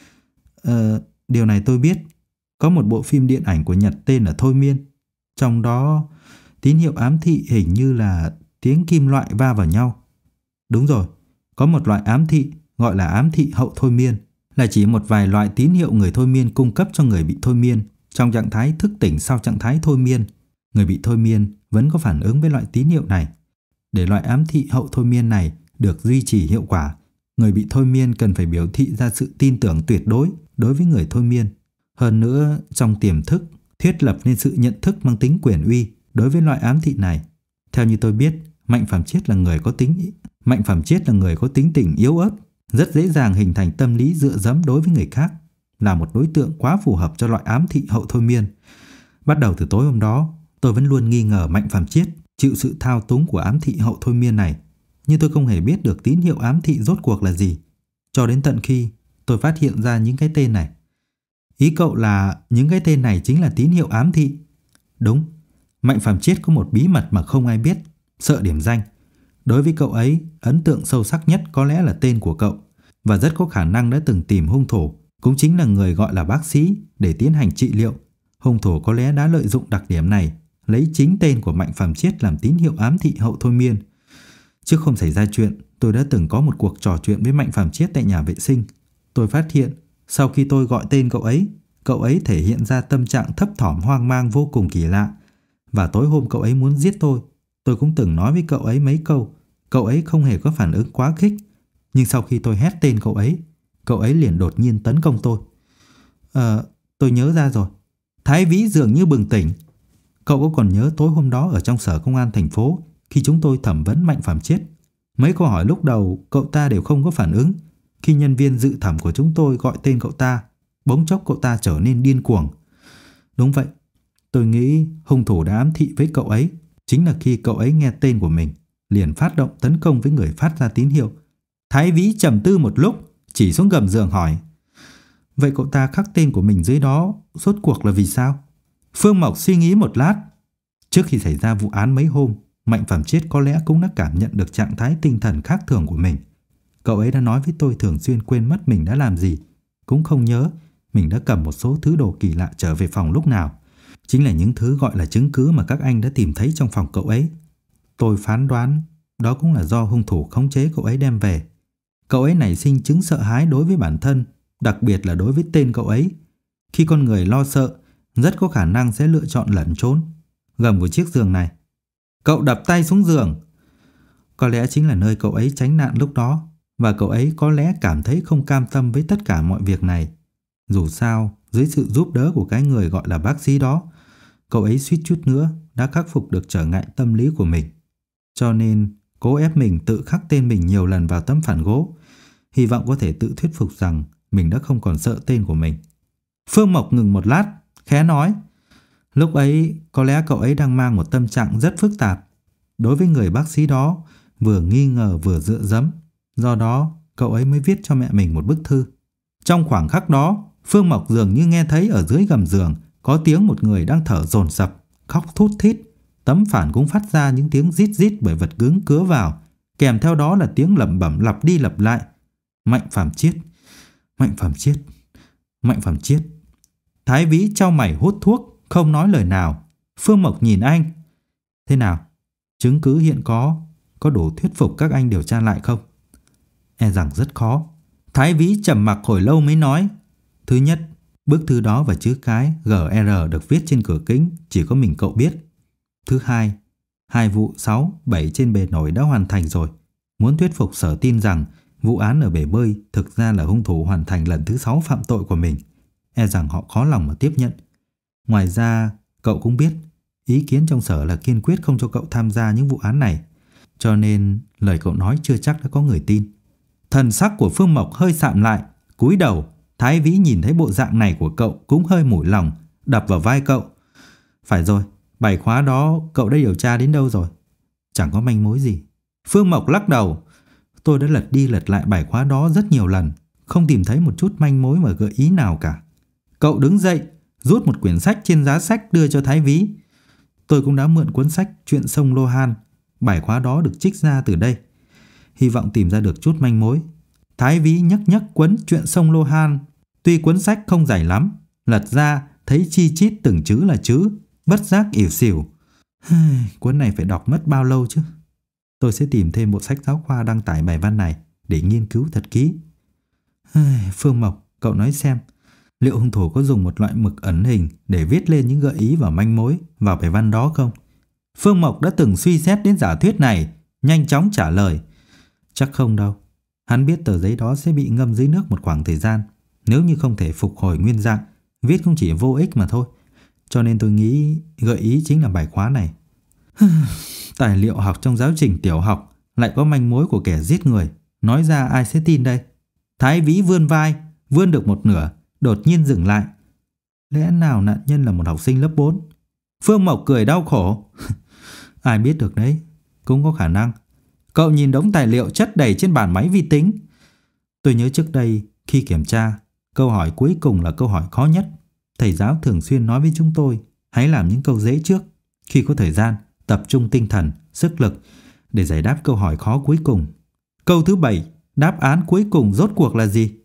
Speaker 1: Ờ, điều này tôi biết. Có một bộ phim điện ảnh của Nhật tên là Thôi Miên. Trong đó, tín hiệu ám thị hình như là tiếng kim loại va vào nhau. Đúng rồi, có một loại ám thị gọi là ám thị hậu thôi miên, là chỉ một vài loại tín hiệu người thôi miên cung cấp cho người bị thôi miên trong trạng thái thức tỉnh sau trạng thái thôi miên. Người bị thôi miên vẫn có phản ứng với loại tín hiệu này. Để loại ám thị hậu thôi miên này được duy trì hiệu quả, người bị thôi miên cần phải biểu thị ra sự tin tưởng tuyệt đối đối với người thôi miên. Hơn nữa, trong tiềm thức, thiết lập nên sự nhận thức mang tính quyền uy đối với loại ám thị này. Theo như tôi biết, Mạnh Phàm chết là người có tính Mạnh Phàm chết là người có tính tình yếu ớt, rất dễ dàng hình thành tâm lý dựa dẫm đối với người khác, là một đối tượng quá phù hợp cho loại ám thị hậu thôi miên. Bắt đầu từ tối hôm đó, tôi vẫn luôn nghi ngờ Mạnh Phàm chết chịu sự thao túng của ám thị hậu thôi miên này, nhưng tôi không hề biết được tín hiệu ám thị rốt cuộc là gì, cho đến tận khi tôi phát hiện ra những cái tên này. Ý cậu là những cái tên này chính là tín hiệu ám thị? Đúng, Mạnh Phàm chết có một bí mật mà không ai biết, sợ điểm danh. Đối với cậu ấy, ấn tượng sâu sắc nhất có lẽ là tên của cậu, và rất có khả năng đã từng tìm hung thủ, cũng chính là người gọi là bác sĩ, để tiến hành trị liệu. Hung thủ có lẽ đã lợi dụng đặc điểm này, lấy chính tên của Mạnh Phàm chết làm tín hiệu ám thị hậu thôi miên. Trước không xảy ra chuyện, tôi đã từng có một cuộc trò chuyện với Mạnh Phàm chết tại nhà vệ sinh. Tôi phát hiện, sau khi tôi gọi tên cậu ấy, cậu ấy thể hiện ra tâm trạng thấp thỏm hoang mang vô cùng kỳ lạ. Và tối hôm cậu ấy muốn giết tôi, tôi cũng từng nói với cậu ấy mấy câu. Cậu ấy không hề có phản ứng quá khích. Nhưng sau khi tôi hét tên cậu ấy, cậu ấy liền đột nhiên tấn công tôi. Ờ, tôi nhớ ra rồi. Thái Vĩ dường như bừng tỉnh. Cậu có còn nhớ tối hôm đó ở trong sở công an thành phố, khi chúng tôi thẩm vấn Mạnh Phàm chết, mấy câu hỏi lúc đầu cậu ta đều không có phản ứng. Khi nhân viên dự thẩm của chúng tôi gọi tên cậu ta, bỗng chốc cậu ta trở nên điên cuồng. Đúng vậy, tôi nghĩ hung thủ đã ám thị với cậu ấy. Chính là khi cậu ấy nghe tên của mình, liền phát động tấn công với người phát ra tín hiệu. Thái Vĩ trầm tư một lúc, chỉ xuống gầm giường hỏi: Vậy cậu ta khắc tên của mình dưới đó, rốt cuộc là vì sao? Phương Mộc suy nghĩ một lát. Trước khi xảy ra vụ án mấy hôm, Mạnh Phàm chết có lẽ cũng đã cảm nhận được trạng thái tinh thần khác thường của mình. Cậu ấy đã nói với tôi thường xuyên quên mất mình đã làm gì, cũng không nhớ mình đã cầm một số thứ đồ kỳ lạ trở về phòng lúc nào. Chính là những thứ gọi là chứng cứ mà các anh đã tìm thấy trong phòng cậu ấy. Tôi phán đoán đó cũng là do hung thủ khống chế cậu ấy đem về. Cậu ấy nảy sinh chứng sợ hãi đối với bản thân, đặc biệt là đối với tên cậu ấy. Khi con người lo sợ, rất có khả năng sẽ lựa chọn lẩn trốn. Gầm của chiếc giường này. Cậu đập tay xuống giường. Có lẽ chính là nơi cậu ấy tránh nạn lúc đó, và cậu ấy có lẽ cảm thấy không cam tâm với tất cả mọi việc này. Dù sao, dưới sự giúp đỡ của cái người gọi là bác sĩ đó, cậu ấy suýt chút nữa đã khắc phục được trở ngại tâm lý của mình. Cho nên cố ép mình tự khắc tên mình nhiều lần vào tấm phản gỗ, hy vọng có thể tự thuyết phục rằng mình đã không còn sợ tên của mình. Phương Mộc ngừng một lát, khẽ nói: lúc ấy có lẽ cậu ấy đang mang một tâm trạng rất phức tạp. Đối với người bác sĩ đó, vừa nghi ngờ vừa dựa dẫm. Do đó cậu ấy mới viết cho mẹ mình một bức thư. Trong khoảng khắc đó, Phương Mộc dường như nghe thấy ở dưới gầm giường có tiếng một người đang thở dồn dập, khóc thút thít. Tấm phản cũng phát ra những tiếng rít rít bởi vật cứng cứa vào, kèm theo đó là tiếng lẩm bẩm lặp đi lặp lại: Mạnh Phạm Chiết, Mạnh Phạm Chiết, Mạnh Phạm Chiết. Thái Vĩ chau mày hút thuốc, không nói lời nào. Phương Mộc nhìn anh: thế nào? Chứng cứ hiện có có đủ thuyết phục các anh điều tra lại không? E rằng rất khó. Thái Vĩ trầm mặc hồi lâu mới nói: thứ nhất, bức thư đó và chữ cái giê rờ được viết trên cửa kính chỉ có mình cậu biết. Thứ hai, hai vụ sáu, bảy trên bề nổi đã hoàn thành rồi. Muốn thuyết phục Sở tin rằng vụ án ở bể bơi thực ra là hung thủ hoàn thành lần thứ sáu phạm tội của mình, e rằng họ khó lòng mà tiếp nhận. Ngoài ra, cậu cũng biết ý kiến trong Sở là kiên quyết không cho cậu tham gia những vụ án này, cho nên lời cậu nói chưa chắc đã có người tin. Thần sắc của Phương Mộc hơi sạm lại, cúi đầu. Thái Vĩ nhìn thấy bộ dạng này của cậu cũng hơi mủi lòng, đập vào vai cậu: phải rồi, bài khóa đó cậu đã điều tra đến đâu rồi? Chẳng có manh mối gì. Phương Mộc lắc đầu: tôi đã lật đi lật lại bài khóa đó rất nhiều lần, không tìm thấy một chút manh mối và gợi ý nào cả. Cậu đứng dậy, rút một quyển sách trên giá sách đưa cho Thái Vĩ. Tôi cũng đã mượn cuốn sách Chuyện sông Lô Han. Bài khóa đó được trích ra từ đây. Hy vọng tìm ra được chút manh mối. Thái Vĩ nhấc nhấc cuốn Chuyện sông Lô Han. Tuy cuốn sách không dày lắm, lật ra thấy chi chít từng chữ là chữ, bất giác ỉu xìu. Cuốn này phải đọc mất bao lâu chứ? Tôi sẽ tìm thêm bộ sách giáo khoa đăng tải bài văn này để nghiên cứu thật kỹ. Phương Mộc, cậu nói xem, liệu hung thủ có dùng một loại mực ẩn hình để viết lên những gợi ý và manh mối vào bài văn đó không? Phương Mộc đã từng suy xét đến giả thuyết này, nhanh chóng trả lời: chắc không đâu. Hắn biết tờ giấy đó sẽ bị ngâm dưới nước một khoảng thời gian. Nếu như không thể phục hồi nguyên dạng, viết cũng chỉ vô ích mà thôi. Cho nên tôi nghĩ gợi ý chính là bài khóa này. Tài liệu học trong giáo trình tiểu học lại có manh mối của kẻ giết người, nói ra ai sẽ tin đây? Thái Vĩ vươn vai, vươn được một nửa, đột nhiên dừng lại. Lẽ nào nạn nhân là một học sinh lớp bốn? Phương Mộc cười đau khổ. Ai biết được đấy, cũng có khả năng. Cậu nhìn đống tài liệu chất đầy trên bàn máy vi tính. Tôi nhớ trước đây khi kiểm tra, câu hỏi cuối cùng là câu hỏi khó nhất. Thầy giáo thường xuyên nói với chúng tôi hãy làm những câu dễ trước. Khi có thời gian, tập trung tinh thần, sức lực để giải đáp câu hỏi khó cuối cùng. Câu thứ bảy, đáp án cuối cùng rốt cuộc là gì?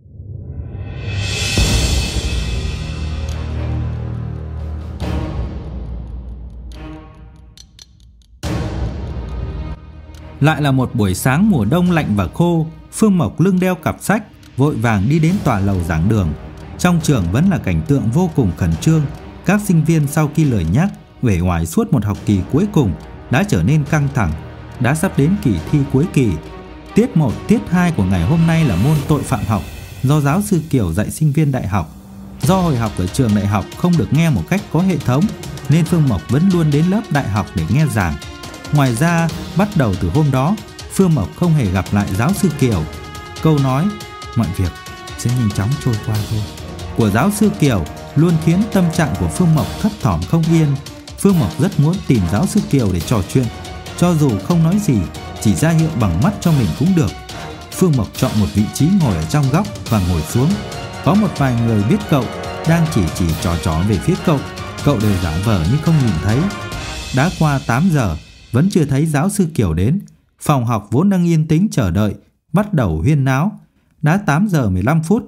Speaker 1: Lại là một buổi sáng mùa đông lạnh và khô. Phương Mộc lưng đeo cặp sách, vội vàng đi đến tòa lầu giảng đường. Trong trường vẫn là cảnh tượng vô cùng khẩn trương. Các sinh viên sau khi lời nhắc uể oải suốt một học kỳ cuối cùng đã trở nên căng thẳng. Đã sắp đến kỳ thi cuối kỳ. Tiết một, tiết hai của ngày hôm nay là môn tội phạm học, do giáo sư Kiều dạy sinh viên đại học. Do hồi học ở trường đại học không được nghe một cách có hệ thống, nên Phương Mộc vẫn luôn đến lớp đại học để nghe giảng. Ngoài ra, bắt đầu từ hôm đó, Phương Mộc không hề gặp lại giáo sư Kiều. Câu nói mọi việc sẽ nhanh chóng trôi qua thôi của giáo sư Kiều luôn khiến tâm trạng của Phương Mộc thấp thỏm không yên. Phương Mộc rất muốn tìm giáo sư Kiều để trò chuyện, cho dù không nói gì, chỉ ra hiệu bằng mắt cho mình cũng được. Phương Mộc chọn một vị trí ngồi ở trong góc và ngồi xuống. Có một vài người biết cậu đang chỉ chỉ trò trò về phía cậu. Cậu đều giả vờ như không nhìn thấy. Đã qua tám giờ, vẫn chưa thấy giáo sư Kiều đến. Phòng học vốn đang yên tĩnh chờ đợi bắt đầu huyên náo. Đã tám giờ mười lăm phút,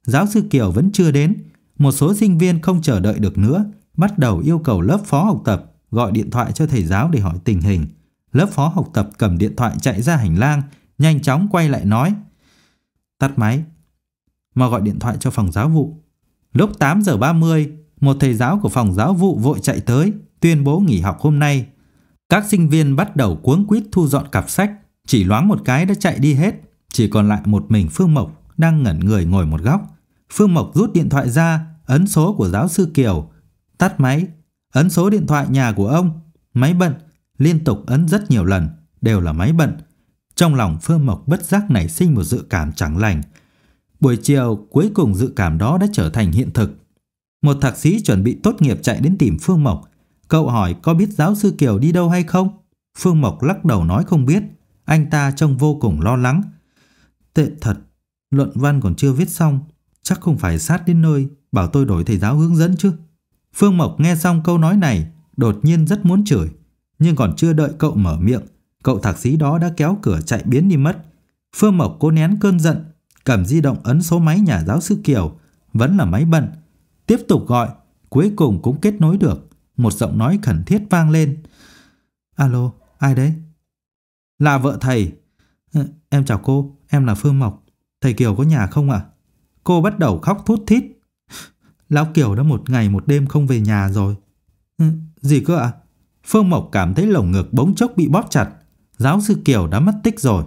Speaker 1: giáo sư Kiều vẫn chưa đến. Một số sinh viên không chờ đợi được nữa, bắt đầu yêu cầu lớp phó học tập gọi điện thoại cho thầy giáo để hỏi tình hình. Lớp phó học tập cầm điện thoại chạy ra hành lang, nhanh chóng quay lại nói: "Tắt máy, mà gọi điện thoại cho phòng giáo vụ." Lúc tám giờ ba mươi, một thầy giáo của phòng giáo vụ vội chạy tới, tuyên bố nghỉ học hôm nay. Các sinh viên bắt đầu cuống quýt thu dọn cặp sách, chỉ loáng một cái đã chạy đi hết. Chỉ còn lại một mình Phương Mộc đang ngẩn người ngồi một góc. Phương Mộc rút điện thoại ra, ấn số của giáo sư Kiều. Tắt máy, ấn số điện thoại nhà của ông. Máy bận, liên tục ấn rất nhiều lần, đều là máy bận. Trong lòng Phương Mộc bất giác nảy sinh một dự cảm chẳng lành. Buổi chiều, cuối cùng dự cảm đó đã trở thành hiện thực. Một thạc sĩ chuẩn bị tốt nghiệp chạy đến tìm Phương Mộc. Cậu hỏi có biết giáo sư Kiều đi đâu hay không? Phương Mộc lắc đầu nói không biết. Anh ta trông vô cùng lo lắng. Tệ thật, luận văn còn chưa viết xong, chắc không phải sát đến nơi bảo tôi đổi thầy giáo hướng dẫn chứ. Phương Mộc nghe xong câu nói này, đột nhiên rất muốn chửi. Nhưng còn chưa đợi cậu mở miệng, cậu thạc sĩ đó đã kéo cửa chạy biến đi mất. Phương Mộc cố nén cơn giận, cầm di động ấn số máy nhà giáo sư Kiều. Vẫn là máy bận. Tiếp tục gọi, cuối cùng cũng kết nối được. Một giọng nói khẩn thiết vang lên. Alo, ai đấy? Là vợ thầy. Ừ, em chào cô, em là Phương Mộc. Thầy Kiều có nhà không ạ? Cô bắt đầu khóc thút thít. Lão Kiều đã một ngày một đêm không về nhà rồi. Ừ, gì cơ ạ? Phương Mộc cảm thấy lồng ngực bỗng chốc bị bóp chặt. Giáo sư Kiều đã mất tích rồi.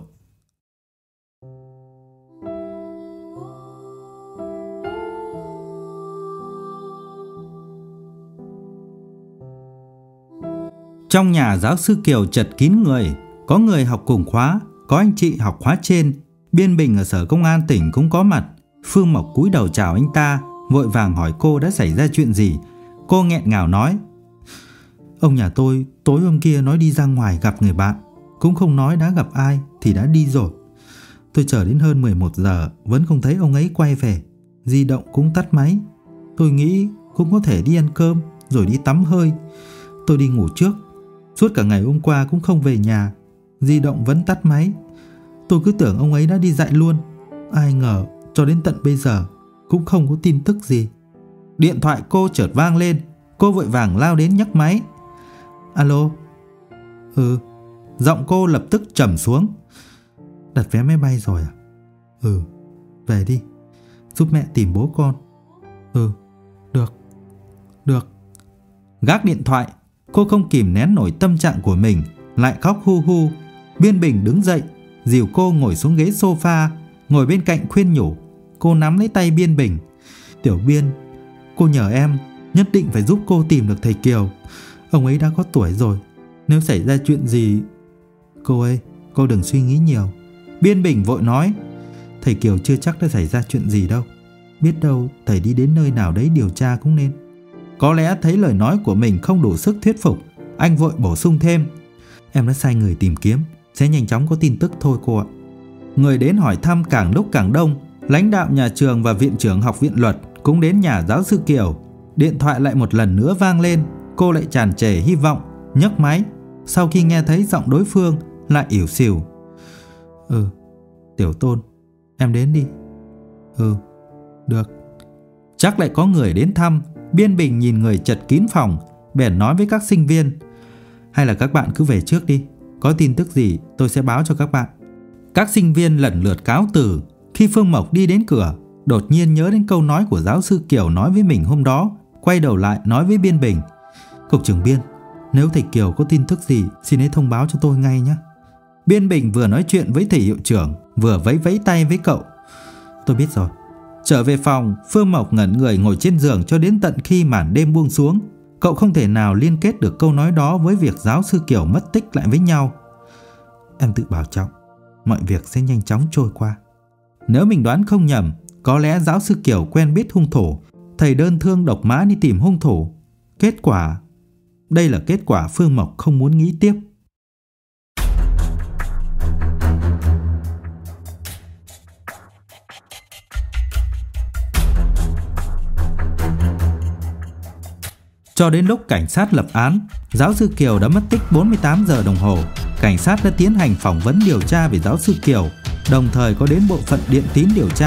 Speaker 1: Trong nhà giáo sư Kiều chật kín người. Có người học cùng khóa, có anh chị học khóa trên. Biên Bình ở sở công an tỉnh cũng có mặt. Phương Mộc cúi đầu chào anh ta, vội vàng hỏi cô đã xảy ra chuyện gì. Cô nghẹn ngào nói: Ông nhà tôi tối hôm kia nói đi ra ngoài gặp người bạn, cũng không nói đã gặp ai thì đã đi rồi. Tôi chờ đến hơn mười một giờ vẫn không thấy ông ấy quay về. Di động cũng tắt máy. Tôi nghĩ cũng có thể đi ăn cơm rồi đi tắm hơi. Tôi đi ngủ trước. Suốt cả ngày hôm qua cũng không về nhà. Di động vẫn tắt máy. Tôi cứ tưởng ông ấy đã đi dạy luôn. Ai ngờ cho đến tận bây giờ cũng không có tin tức gì. Điện thoại cô chợt vang lên. Cô vội vàng lao đến nhấc máy. Alo. Ừ. Giọng cô lập tức trầm xuống. Đặt vé máy bay rồi à? Ừ. Về đi, giúp mẹ tìm bố con. Ừ. Được. Được. Gác điện thoại, cô không kìm nén nổi tâm trạng của mình, lại khóc hu hu. Biên Bình đứng dậy, dìu cô ngồi xuống ghế sofa, ngồi bên cạnh khuyên nhủ. Cô nắm lấy tay Biên Bình. Tiểu Biên, cô nhờ em nhất định phải giúp cô tìm được thầy Kiều. Ông ấy đã có tuổi rồi, nếu xảy ra chuyện gì... Cô ơi, cô đừng suy nghĩ nhiều. Biên Bình vội nói. Thầy Kiều chưa chắc đã xảy ra chuyện gì đâu. Biết đâu thầy đi đến nơi nào đấy điều tra cũng nên. Có lẽ thấy lời nói của mình không đủ sức thuyết phục, anh vội bổ sung thêm. Em đã sai người tìm kiếm, sẽ nhanh chóng có tin tức thôi cô ạ. Người đến hỏi thăm càng lúc càng đông. Lãnh đạo nhà trường và viện trưởng học viện luật cũng đến nhà giáo sư Kiều. Điện thoại lại một lần nữa vang lên. Cô lại tràn trề hy vọng, nhấc máy. Sau khi nghe thấy giọng đối phương lại ỉu xìu. Ừ, Tiểu Tôn, em đến đi. Ừ, được. Chắc lại có người đến thăm. Biên Bình nhìn người chật kín phòng, bèn nói với các sinh viên. Hay là các bạn cứ về trước đi, có tin tức gì tôi sẽ báo cho các bạn. Các sinh viên lần lượt cáo từ. Khi Phương Mộc đi đến cửa, đột nhiên nhớ đến câu nói của giáo sư Kiều nói với mình hôm đó, quay đầu lại nói với Biên Bình. Cục trưởng Biên, nếu thầy Kiều có tin tức gì xin hãy thông báo cho tôi ngay nhé. Biên Bình vừa nói chuyện với thầy hiệu trưởng, vừa vẫy vẫy tay với cậu. Tôi biết rồi. Trở về phòng, Phương Mộc ngẩn người ngồi trên giường cho đến tận khi màn đêm buông xuống. Cậu không thể nào liên kết được câu nói đó với việc giáo sư Kiều mất tích lại với nhau. Em tự bảo trọng, mọi việc sẽ nhanh chóng trôi qua. Nếu mình đoán không nhầm, có lẽ giáo sư Kiều quen biết hung thủ. Thầy đơn thương độc mã đi tìm hung thủ. Kết quả... Đây là kết quả Phương Mộc không muốn nghĩ tiếp. Cho đến lúc cảnh sát lập án, giáo sư Kiều đã mất tích bốn mươi tám giờ đồng hồ. Cảnh sát đã tiến hành phỏng vấn điều tra về giáo sư Kiều, đồng thời có đến bộ phận điện tín điều tra,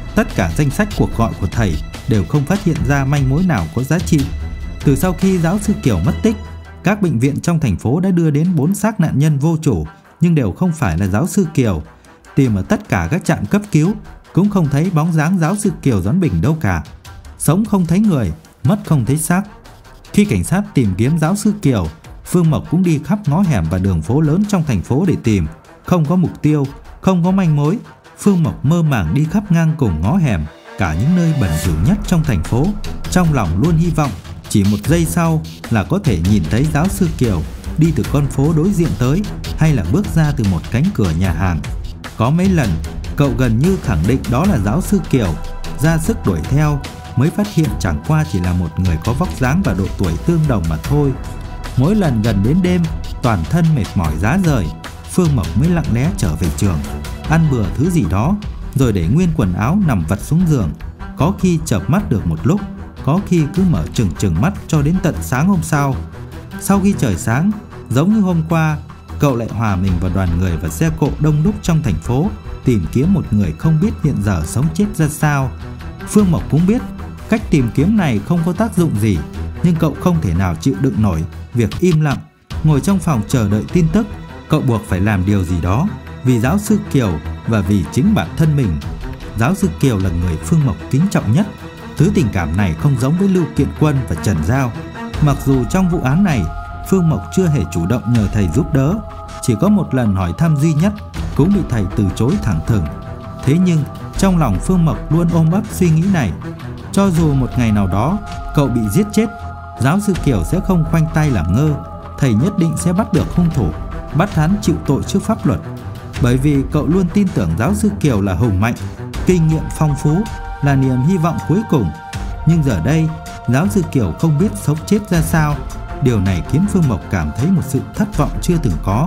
Speaker 1: Tất cả danh sách cuộc gọi của thầy đều không phát hiện ra manh mối nào có giá trị. Từ sau khi giáo sư Kiều mất tích, các bệnh viện trong thành phố đã đưa đến bốn xác nạn nhân vô chủ, nhưng đều không phải là giáo sư Kiều. Tìm ở tất cả các trạm cấp cứu cũng không thấy bóng dáng giáo sư Kiều Doãn Bình đâu cả. Sống không thấy người, mất không thấy xác. Khi cảnh sát tìm kiếm giáo sư Kiều, Phương Mộc cũng đi khắp ngõ hẻm và đường phố lớn trong thành phố để tìm. Không có mục tiêu, không có manh mối. Phương Mộc mơ màng đi khắp ngang cùng ngõ hẻm, cả những nơi bẩn thỉu nhất trong thành phố. Trong lòng luôn hy vọng chỉ một giây sau là có thể nhìn thấy giáo sư Kiều đi từ con phố đối diện tới, hay là bước ra từ một cánh cửa nhà hàng. Có mấy lần cậu gần như khẳng định đó là giáo sư Kiều, ra sức đuổi theo mới phát hiện chẳng qua chỉ là một người có vóc dáng và độ tuổi tương đồng mà thôi. Mỗi lần gần đến đêm, toàn thân mệt mỏi rã rời, Phương Mộc mới lặng lẽ trở về trường, ăn bừa thứ gì đó, rồi để nguyên quần áo nằm vật xuống giường. Có khi chợp mắt được một lúc, có khi cứ mở trừng trừng mắt cho đến tận sáng hôm sau. Sau khi trời sáng, giống như hôm qua, cậu lại hòa mình vào đoàn người và xe cộ đông đúc trong thành phố, tìm kiếm một người không biết hiện giờ sống chết ra sao. Phương Mộc cũng biết cách tìm kiếm này không có tác dụng gì, nhưng cậu không thể nào chịu đựng nổi việc im lặng ngồi trong phòng chờ đợi tin tức. Cậu buộc phải làm điều gì đó vì giáo sư Kiều và vì chính bản thân mình. Giáo sư Kiều là người Phương Mộc kính trọng nhất. Thứ tình cảm này không giống với Lưu Kiện Quân và Trần Giao. Mặc dù trong vụ án này Phương Mộc chưa hề chủ động nhờ thầy giúp đỡ, chỉ có một lần hỏi thăm duy nhất cũng bị thầy từ chối thẳng thừng. Thế nhưng trong lòng Phương Mộc luôn ôm ấp suy nghĩ này. Cho dù một ngày nào đó cậu bị giết chết, giáo sư Kiều sẽ không khoanh tay làm ngơ. Thầy nhất định sẽ bắt được hung thủ, bắt hắn chịu tội trước pháp luật. Bởi vì cậu luôn tin tưởng giáo sư Kiều là hùng mạnh, kinh nghiệm phong phú, là niềm hy vọng cuối cùng. Nhưng giờ đây, giáo sư Kiều không biết sống chết ra sao. Điều này khiến Phương Mộc cảm thấy một sự thất vọng chưa từng có.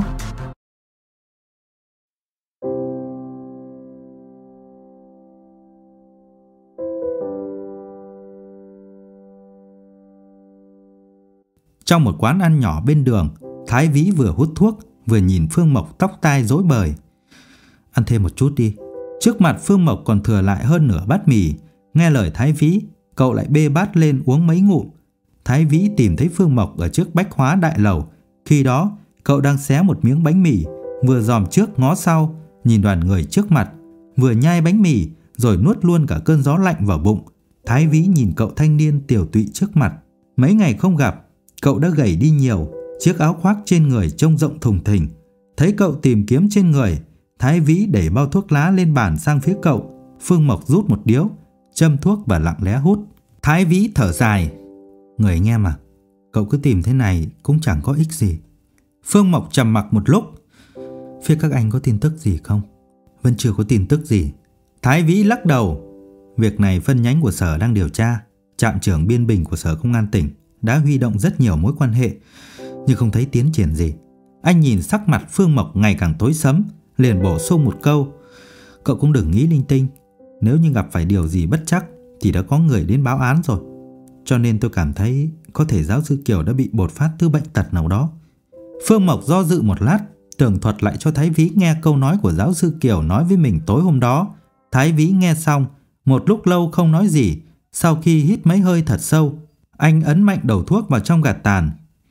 Speaker 1: Trong một quán ăn nhỏ bên đường, Thái Vĩ vừa hút thuốc vừa nhìn Phương Mộc tóc tai rối bời. Ăn thêm một chút đi. Trước mặt Phương Mộc còn thừa lại hơn nửa bát mì. Nghe lời Thái Vĩ, cậu lại bê bát lên uống mấy ngụm. Thái Vĩ tìm thấy Phương Mộc ở trước Bách Hóa Đại Lầu. Khi đó cậu đang xé một miếng bánh mì, vừa dòm trước ngó sau, nhìn đoàn người trước mặt, vừa nhai bánh mì rồi nuốt luôn cả cơn gió lạnh vào bụng. Thái Vĩ nhìn cậu thanh niên tiều tụy trước mặt. Mấy ngày không gặp, cậu đã gầy đi nhiều, chiếc áo khoác trên người trông rộng thùng thình. Thấy cậu tìm kiếm trên người, Thái Vĩ đẩy bao thuốc lá lên bàn sang phía cậu. Phương Mộc rút một điếu, châm thuốc và lặng lẽ hút. Thái Vĩ thở dài. Người anh em à, cậu cứ tìm thế này cũng chẳng có ích gì. Phương Mộc trầm mặc một lúc. Phía các anh có tin tức gì không? Vẫn chưa có tin tức gì. Thái Vĩ lắc đầu. Việc này phân nhánh của sở đang điều tra. Trạm trưởng Biên Bình của Sở Công an tỉnh đã huy động rất nhiều mối quan hệ, nhưng không thấy tiến triển gì. Anh nhìn sắc mặt Phương Mộc ngày càng tối sẫm, liền bổ sung một câu. Cậu cũng đừng nghĩ linh tinh. Nếu như gặp phải điều gì bất trắc thì đã có người đến báo án rồi. Cho nên tôi cảm thấy có thể giáo sư Kiều đã bị bột phát thứ bệnh tật nào đó. Phương Mộc do dự một lát, tường thuật lại cho Thái Vĩ nghe câu nói của giáo sư Kiều nói với mình tối hôm đó. Thái Vĩ nghe xong, một lúc lâu không nói gì. Sau khi hít mấy hơi thật sâu, anh ấn mạnh đầu thuốc vào trong gạt tàn.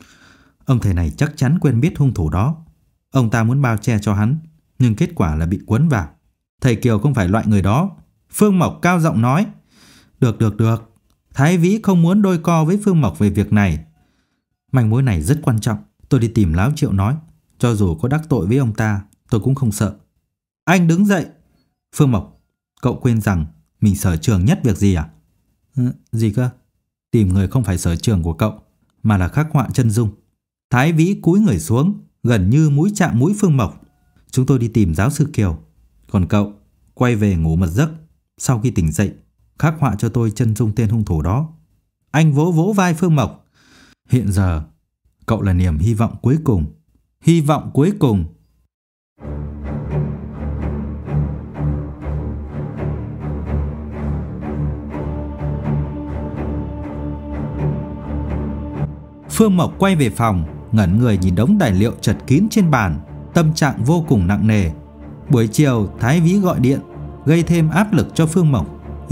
Speaker 1: Ông thầy này chắc chắn quen biết hung thủ đó. Ông ta muốn bao che cho hắn, nhưng kết quả là bị quấn vào. Thầy Kiều không phải loại người đó. Phương Mộc cao giọng nói. Được được được. Thái Vĩ không muốn đôi co với Phương Mộc về việc này. Manh mối này rất quan trọng. Tôi đi tìm Láo Triệu nói. Cho dù có đắc tội với ông ta, tôi cũng không sợ. Anh đứng dậy. Phương Mộc, cậu quên rằng mình sở trường nhất việc gì à? Ừ, gì cơ? Tìm người không phải sở trường của cậu, mà là khắc họa chân dung. Thái Vĩ cúi người xuống, gần như mũi chạm mũi Phương Mộc. Chúng tôi đi tìm giáo sư Kiều. Còn cậu, quay về ngủ một giấc. Sau khi tỉnh dậy, khắc họa cho tôi chân dung tên hung thủ đó. Anh vỗ vỗ vai Phương Mộc. Hiện giờ, cậu là niềm hy vọng cuối cùng. Hy vọng cuối cùng. Phương Mộc quay về phòng, ngẩn người nhìn đống tài liệu chật kín trên bàn, tâm trạng vô cùng nặng nề. Buổi chiều, Thái Vĩ gọi điện, gây thêm áp lực cho Phương Mộc.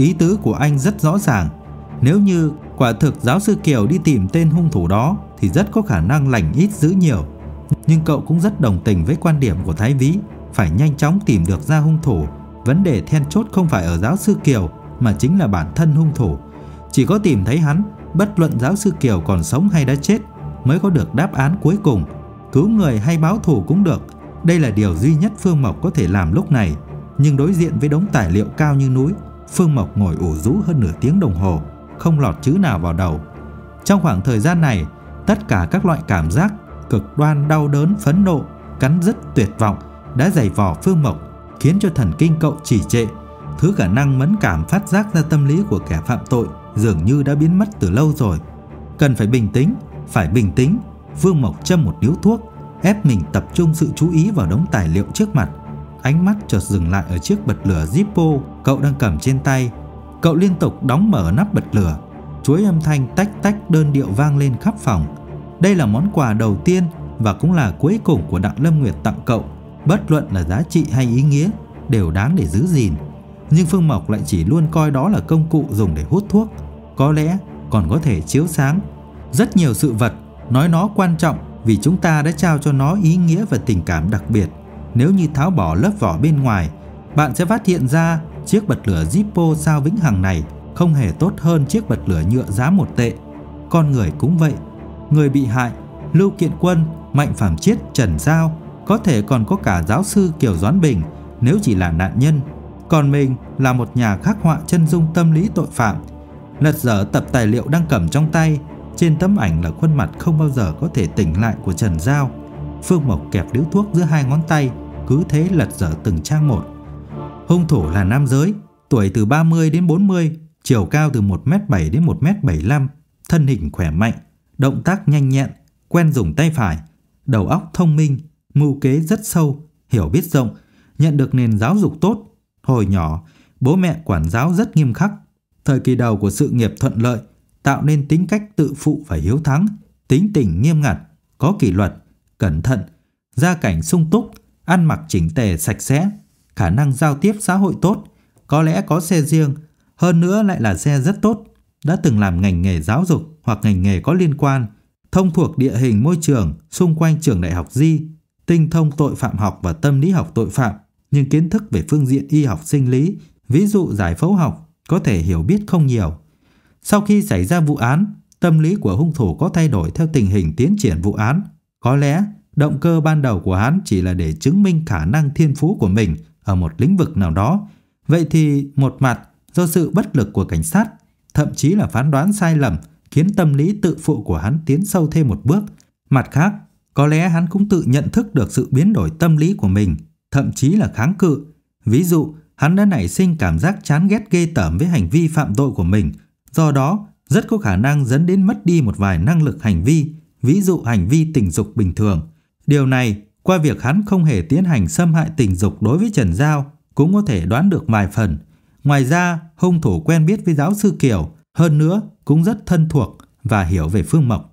Speaker 1: Ý tứ của anh rất rõ ràng. Nếu như quả thực giáo sư Kiều đi tìm tên hung thủ đó thì rất có khả năng lành ít dữ nhiều. Nhưng cậu cũng rất đồng tình với quan điểm của Thái Vĩ, phải nhanh chóng tìm được ra hung thủ. Vấn đề then chốt không phải ở giáo sư Kiều mà chính là bản thân hung thủ. Chỉ có tìm thấy hắn, bất luận giáo sư Kiều còn sống hay đã chết, mới có được đáp án cuối cùng. Cứu người hay báo thù cũng được, đây là điều duy nhất Phương Mộc có thể làm lúc này. Nhưng đối diện với đống tài liệu cao như núi, Phương Mộc ngồi ủ rũ hơn nửa tiếng đồng hồ, không lọt chữ nào vào đầu. Trong khoảng thời gian này, tất cả các loại cảm giác cực đoan, đau đớn, phẫn nộ, cắn rứt, tuyệt vọng đã giày vò Phương Mộc, khiến cho thần kinh cậu trì trệ. Thứ khả năng mẫn cảm phát giác ra tâm lý của kẻ phạm tội dường như đã biến mất từ lâu rồi. Cần phải bình tĩnh, phải bình tĩnh. Phương Mộc châm một điếu thuốc, ép mình tập trung sự chú ý vào đống tài liệu trước mặt. Ánh mắt chợt dừng lại ở chiếc bật lửa Zippo cậu đang cầm trên tay. Cậu liên tục đóng mở nắp bật lửa, chuỗi âm thanh tách tách đơn điệu vang lên khắp phòng. Đây là món quà đầu tiên và cũng là cuối cùng của Đặng Lâm Nguyệt tặng cậu. Bất luận là giá trị hay ý nghĩa đều đáng để giữ gìn. Nhưng Phương Mộc lại chỉ luôn coi đó là công cụ dùng để hút thuốc. Có lẽ còn có thể chiếu sáng rất nhiều sự vật, nói nó quan trọng vì chúng ta đã trao cho nó ý nghĩa và tình cảm đặc biệt. Nếu như tháo bỏ lớp vỏ bên ngoài, bạn sẽ phát hiện ra chiếc bật lửa Zippo sao vĩnh hằng này không hề tốt hơn chiếc bật lửa nhựa giá một tệ. Con người cũng vậy. Người bị hại, Lưu Kiện Quân, Mạnh Phạm Chiết, Trần Giao, có thể còn có cả giáo sư Kiều Doãn Bình nếu chỉ là nạn nhân. Còn mình là một nhà khắc họa chân dung tâm lý tội phạm. Lật dở tập tài liệu đang cầm trong tay. Trên tấm ảnh là khuôn mặt không bao giờ có thể tỉnh lại của Trần Giao. Phương Mộc kẹp điếu thuốc giữa hai ngón tay, cứ thế lật dở từng trang một. Hung thủ là nam giới, tuổi từ ba mươi đến bốn mươi, chiều cao từ một mét bảy đến một mét bảy mươi lăm, thân hình khỏe mạnh, động tác nhanh nhẹn, quen dùng tay phải, đầu óc thông minh, mưu kế rất sâu, hiểu biết rộng, nhận được nền giáo dục tốt. Hồi nhỏ, bố mẹ quản giáo rất nghiêm khắc. Thời kỳ đầu của sự nghiệp thuận lợi, tạo nên tính cách tự phụ và hiếu thắng, tính tình nghiêm ngặt, có kỷ luật, cẩn thận, gia cảnh sung túc, ăn mặc chỉnh tề sạch sẽ, khả năng giao tiếp xã hội tốt, có lẽ có xe riêng, hơn nữa lại là xe rất tốt, đã từng làm ngành nghề giáo dục hoặc ngành nghề có liên quan, thông thuộc địa hình môi trường xung quanh trường đại học Di, tinh thông tội phạm học và tâm lý học tội phạm, nhưng kiến thức về phương diện y học sinh lý, ví dụ giải phẫu học, có thể hiểu biết không nhiều. Sau khi xảy ra vụ án, tâm lý của hung thủ có thay đổi theo tình hình tiến triển vụ án. Có lẽ động cơ ban đầu của hắn chỉ là để chứng minh khả năng thiên phú của mình ở một lĩnh vực nào đó. Vậy thì một mặt do sự bất lực của cảnh sát, thậm chí là phán đoán sai lầm, khiến tâm lý tự phụ của hắn tiến sâu thêm một bước. Mặt khác, có lẽ hắn cũng tự nhận thức được sự biến đổi tâm lý của mình, thậm chí là kháng cự. Ví dụ, hắn đã nảy sinh cảm giác chán ghét ghê tởm với hành vi phạm tội của mình, do đó rất có khả năng dẫn đến mất đi một vài năng lực hành vi, ví dụ hành vi tình dục bình thường. Điều này, qua việc hắn không hề tiến hành xâm hại tình dục đối với Trần Giao, cũng có thể đoán được vài phần. Ngoài ra, hung thủ quen biết với giáo sư Kiều, hơn nữa cũng rất thân thuộc và hiểu về Phương Mộc.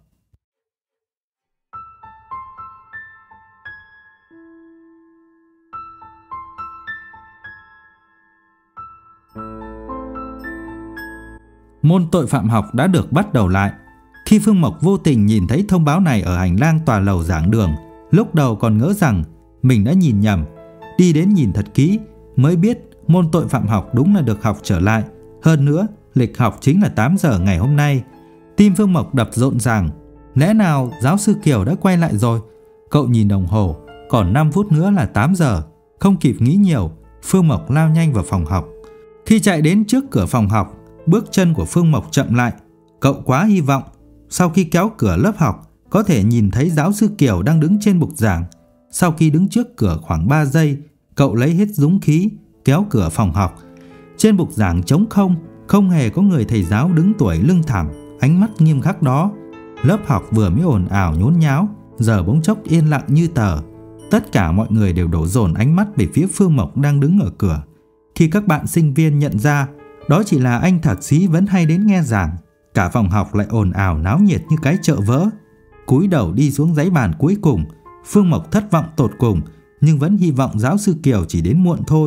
Speaker 1: Môn tội phạm học đã được bắt đầu lại. Khi Phương Mộc vô tình nhìn thấy thông báo này ở hành lang tòa lầu giảng đường, lúc đầu còn ngỡ rằng mình đã nhìn nhầm. Đi đến nhìn thật kỹ mới biết môn tội phạm học đúng là được học trở lại. Hơn nữa, lịch học chính là tám giờ ngày hôm nay. Tim Phương Mộc đập rộn ràng. Lẽ nào giáo sư Kiều đã quay lại rồi? Cậu nhìn đồng hồ, còn năm phút nữa là tám giờ. Không kịp nghĩ nhiều, Phương Mộc lao nhanh vào phòng học. Khi chạy đến trước cửa phòng học, bước chân của Phương Mộc chậm lại. Cậu quá hy vọng sau khi kéo cửa lớp học có thể nhìn thấy giáo sư Kiều đang đứng trên bục giảng. Sau khi đứng trước cửa khoảng ba giây, cậu lấy hết dũng khí kéo cửa phòng học. Trên bục giảng trống không, không hề có người thầy giáo đứng tuổi lưng thẳng, ánh mắt nghiêm khắc đó. Lớp học vừa mới ồn ào nhốn nháo, giờ bỗng chốc yên lặng như tờ. Tất cả mọi người đều đổ dồn ánh mắt về phía Phương Mộc đang đứng ở cửa. Khi các bạn sinh viên nhận ra đó chỉ là anh thạc sĩ vẫn hay đến nghe giảng, cả phòng học lại ồn ào náo nhiệt như cái chợ vỡ. Cúi đầu đi xuống dãy bàn cuối cùng, Phương Mộc thất vọng tột cùng, nhưng vẫn hy vọng giáo sư Kiều chỉ đến muộn thôi.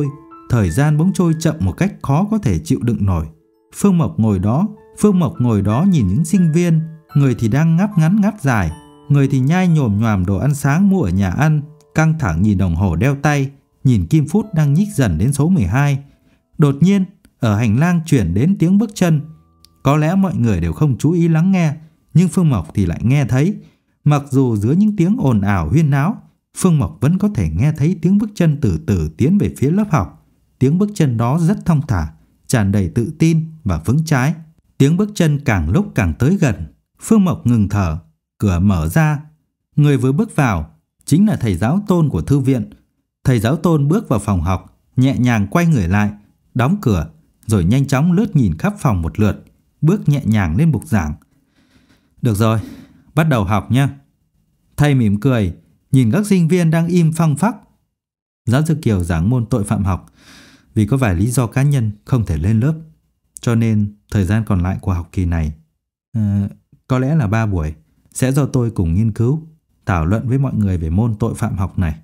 Speaker 1: Thời gian bỗng trôi chậm một cách khó có thể chịu đựng nổi. Phương Mộc ngồi đó, Phương Mộc ngồi đó nhìn những sinh viên, người thì đang ngáp ngắn ngáp dài, người thì nhai nhồm nhoàm đồ ăn sáng mua ở nhà ăn, căng thẳng nhìn đồng hồ đeo tay, nhìn kim phút đang nhích dần đến số mười hai. Đột nhiên, ở hành lang chuyển đến tiếng bước chân. Có lẽ mọi người đều không chú ý lắng nghe, nhưng Phương Mộc thì lại nghe thấy. Mặc dù giữa những tiếng ồn ào huyên náo, Phương Mộc vẫn có thể nghe thấy tiếng bước chân từ từ tiến về phía lớp học. Tiếng bước chân đó rất thong thả, tràn đầy tự tin và vững chãi. Tiếng bước chân càng lúc càng tới gần. Phương Mộc ngừng thở, cửa mở ra. Người vừa bước vào chính là thầy giáo Tôn của thư viện. Thầy giáo Tôn bước vào phòng học, nhẹ nhàng quay người lại, đóng cửa, rồi nhanh chóng lướt nhìn khắp phòng một lượt, bước nhẹ nhàng lên bục giảng. Được rồi, bắt đầu học nhé. Thầy mỉm cười, nhìn các sinh viên đang im phăng phắc. Giáo sư Kiều giảng môn tội phạm học, vì có vài lý do cá nhân không thể lên lớp, cho nên thời gian còn lại của học kỳ này, à, có lẽ là ba buổi, sẽ do tôi cùng nghiên cứu, thảo luận với mọi người về môn tội phạm học này.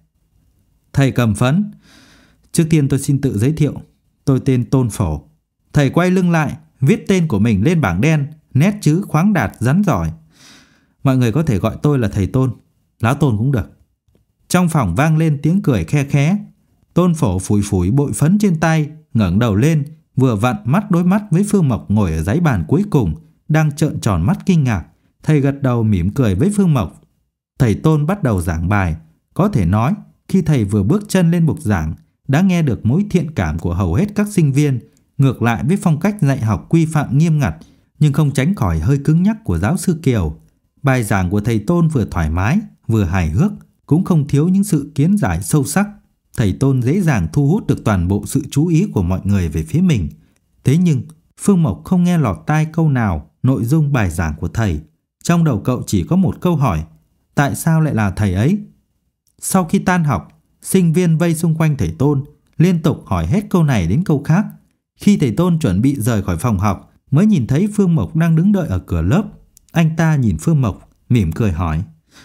Speaker 1: Thầy cầm phấn. Trước tiên tôi xin tự giới thiệu, tôi tên Tôn Phổ. Thầy quay lưng lại, viết tên của mình lên bảng đen, nét chữ khoáng đạt rắn giỏi. Mọi người có thể gọi tôi là thầy Tôn, Lão Tôn cũng được. Trong phòng vang lên tiếng cười khe khé. Tôn Phổ phủi phủi bội phấn trên tay, ngẩng đầu lên, vừa vặn mắt đối mắt với Phương Mộc ngồi ở dãy bàn cuối cùng, đang trợn tròn mắt kinh ngạc. Thầy gật đầu mỉm cười với Phương Mộc. Thầy Tôn bắt đầu giảng bài. Có thể nói, khi thầy vừa bước chân lên bục giảng, đã nghe được mối thiện cảm của hầu hết các sinh viên, ngược lại với phong cách dạy học quy phạm nghiêm ngặt, nhưng không tránh khỏi hơi cứng nhắc của giáo sư Kiều. Bài giảng của thầy Tôn vừa thoải mái, vừa hài hước, cũng không thiếu những sự kiến giải sâu sắc. Thầy Tôn dễ dàng thu hút được toàn bộ sự chú ý của mọi người về phía mình. Thế nhưng, Phương Mộc không nghe lọt tai câu nào nội dung bài giảng của thầy. Trong đầu cậu chỉ có một câu hỏi: tại sao lại là thầy ấy? Sau khi tan học, sinh viên vây xung quanh thầy Tôn, liên tục hỏi hết câu này đến câu khác. Khi thầy Tôn chuẩn bị rời khỏi phòng học, mới nhìn thấy Phương Mộc đang đứng đợi ở cửa lớp. Anh ta nhìn Phương Mộc, mỉm cười hỏi: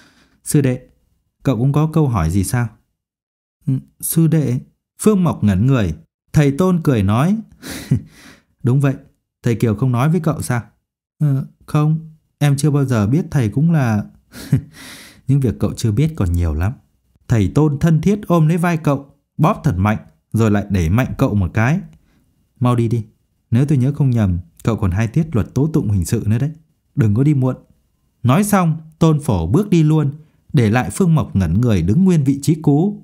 Speaker 1: sư đệ, cậu cũng có câu hỏi gì sao? Ừ, sư đệ. Phương Mộc ngẩn người. Thầy Tôn cười nói: đúng vậy, thầy Kiều không nói với cậu sao? Ừ, không, em chưa bao giờ biết thầy cũng là... những việc cậu chưa biết còn nhiều lắm. Thầy Tôn thân thiết ôm lấy vai cậu, bóp thật mạnh, rồi lại đẩy mạnh cậu một cái. Mau đi đi, nếu tôi nhớ không nhầm, cậu còn hai tiết luật tố tụng hình sự nữa đấy. Đừng có đi muộn. Nói xong, Tôn Phổ bước đi luôn, để lại Phương Mộc ngẩn người đứng nguyên vị trí cũ.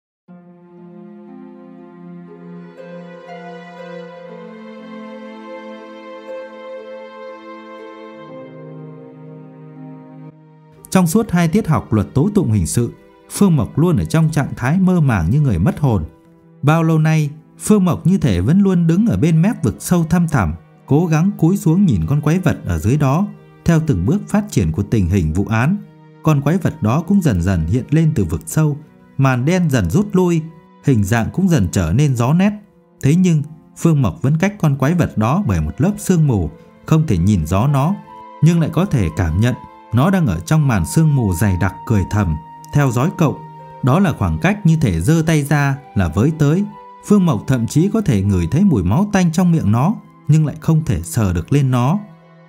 Speaker 1: Trong suốt hai tiết học luật tố tụng hình sự, Phương Mộc luôn ở trong trạng thái mơ màng như người mất hồn. Bao lâu nay, Phương Mộc như thể vẫn luôn đứng ở bên mép vực sâu thăm thẳm, cố gắng cúi xuống nhìn con quái vật ở dưới đó. Theo từng bước phát triển của tình hình vụ án, con quái vật đó cũng dần dần hiện lên từ vực sâu, màn đen dần rút lui, hình dạng cũng dần trở nên rõ nét. Thế nhưng, Phương Mộc vẫn cách con quái vật đó bởi một lớp sương mù, không thể nhìn rõ nó, nhưng lại có thể cảm nhận nó đang ở trong màn sương mù dày đặc cười thầm, theo dõi cậu. Đó là khoảng cách như thể giơ tay ra là với tới. Phương Mộc thậm chí có thể ngửi thấy mùi máu tanh trong miệng nó, nhưng lại không thể sờ được lên nó.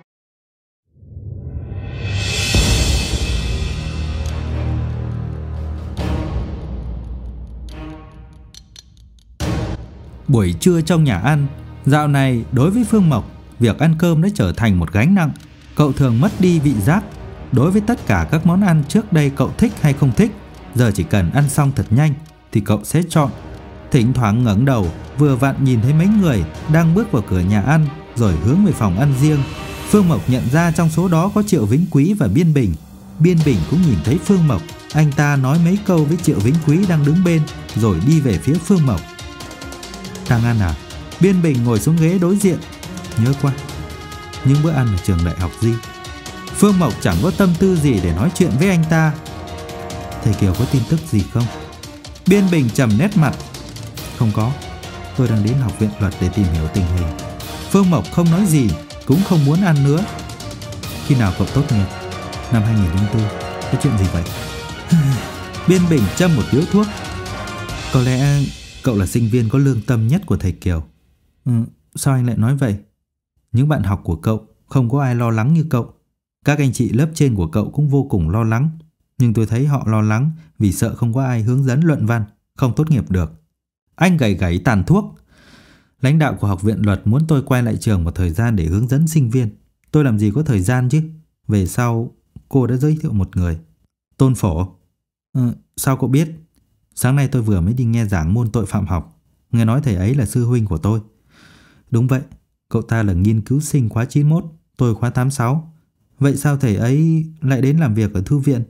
Speaker 1: Buổi trưa trong nhà ăn, dạo này đối với Phương Mộc, việc ăn cơm đã trở thành một gánh nặng. Cậu thường mất đi vị giác. Đối với tất cả các món ăn trước đây cậu thích hay không thích, giờ chỉ cần ăn xong thật nhanh thì cậu sẽ chọn. Thỉnh thoảng ngẩng đầu, vừa vặn nhìn thấy mấy người đang bước vào cửa nhà ăn rồi hướng về phòng ăn riêng. Phương Mộc nhận ra trong số đó có Triệu Vĩnh Quý và Biên Bình. Biên Bình cũng nhìn thấy Phương Mộc, anh ta nói mấy câu với Triệu Vĩnh Quý đang đứng bên rồi đi về phía Phương Mộc. Đang ăn à? Biên Bình ngồi xuống ghế đối diện. Nhớ quá, những bữa ăn ở trường đại học Di. Phương Mộc chẳng có tâm tư gì để nói chuyện với anh ta. Thầy Kiều có tin tức gì không? Biên Bình trầm nét mặt. Không có, tôi đang đến học viện luật để tìm hiểu tình hình. Phương Mộc không nói gì, cũng không muốn ăn nữa. Khi nào cậu tốt nghiệp? Năm hai nghìn lẻ bốn. Có chuyện gì vậy? Biên Bình châm một điếu thuốc. Có lẽ Cậu là sinh viên có lương tâm nhất của thầy Kiều. Ừ, sao anh lại nói vậy? Những bạn học của cậu không có ai lo lắng như cậu. Các anh chị lớp trên của cậu cũng vô cùng lo lắng. Nhưng tôi thấy họ lo lắng vì sợ không có ai hướng dẫn luận văn, không tốt nghiệp được. Anh gẩy gẩy tàn thuốc. Lãnh đạo của học viện luật muốn tôi quay lại trường một thời gian để hướng dẫn sinh viên. Tôi làm gì có thời gian chứ. Về sau cô đã giới thiệu một người. Tôn Phổ. Ừ, sao cậu biết? Sáng nay tôi vừa mới đi nghe giảng môn tội phạm học. Nghe nói thầy ấy là sư huynh của tôi. Đúng vậy, cậu ta là nghiên cứu sinh khóa chín mốt, tôi khóa tám sáu. Vậy sao thầy ấy lại đến làm việc ở thư viện?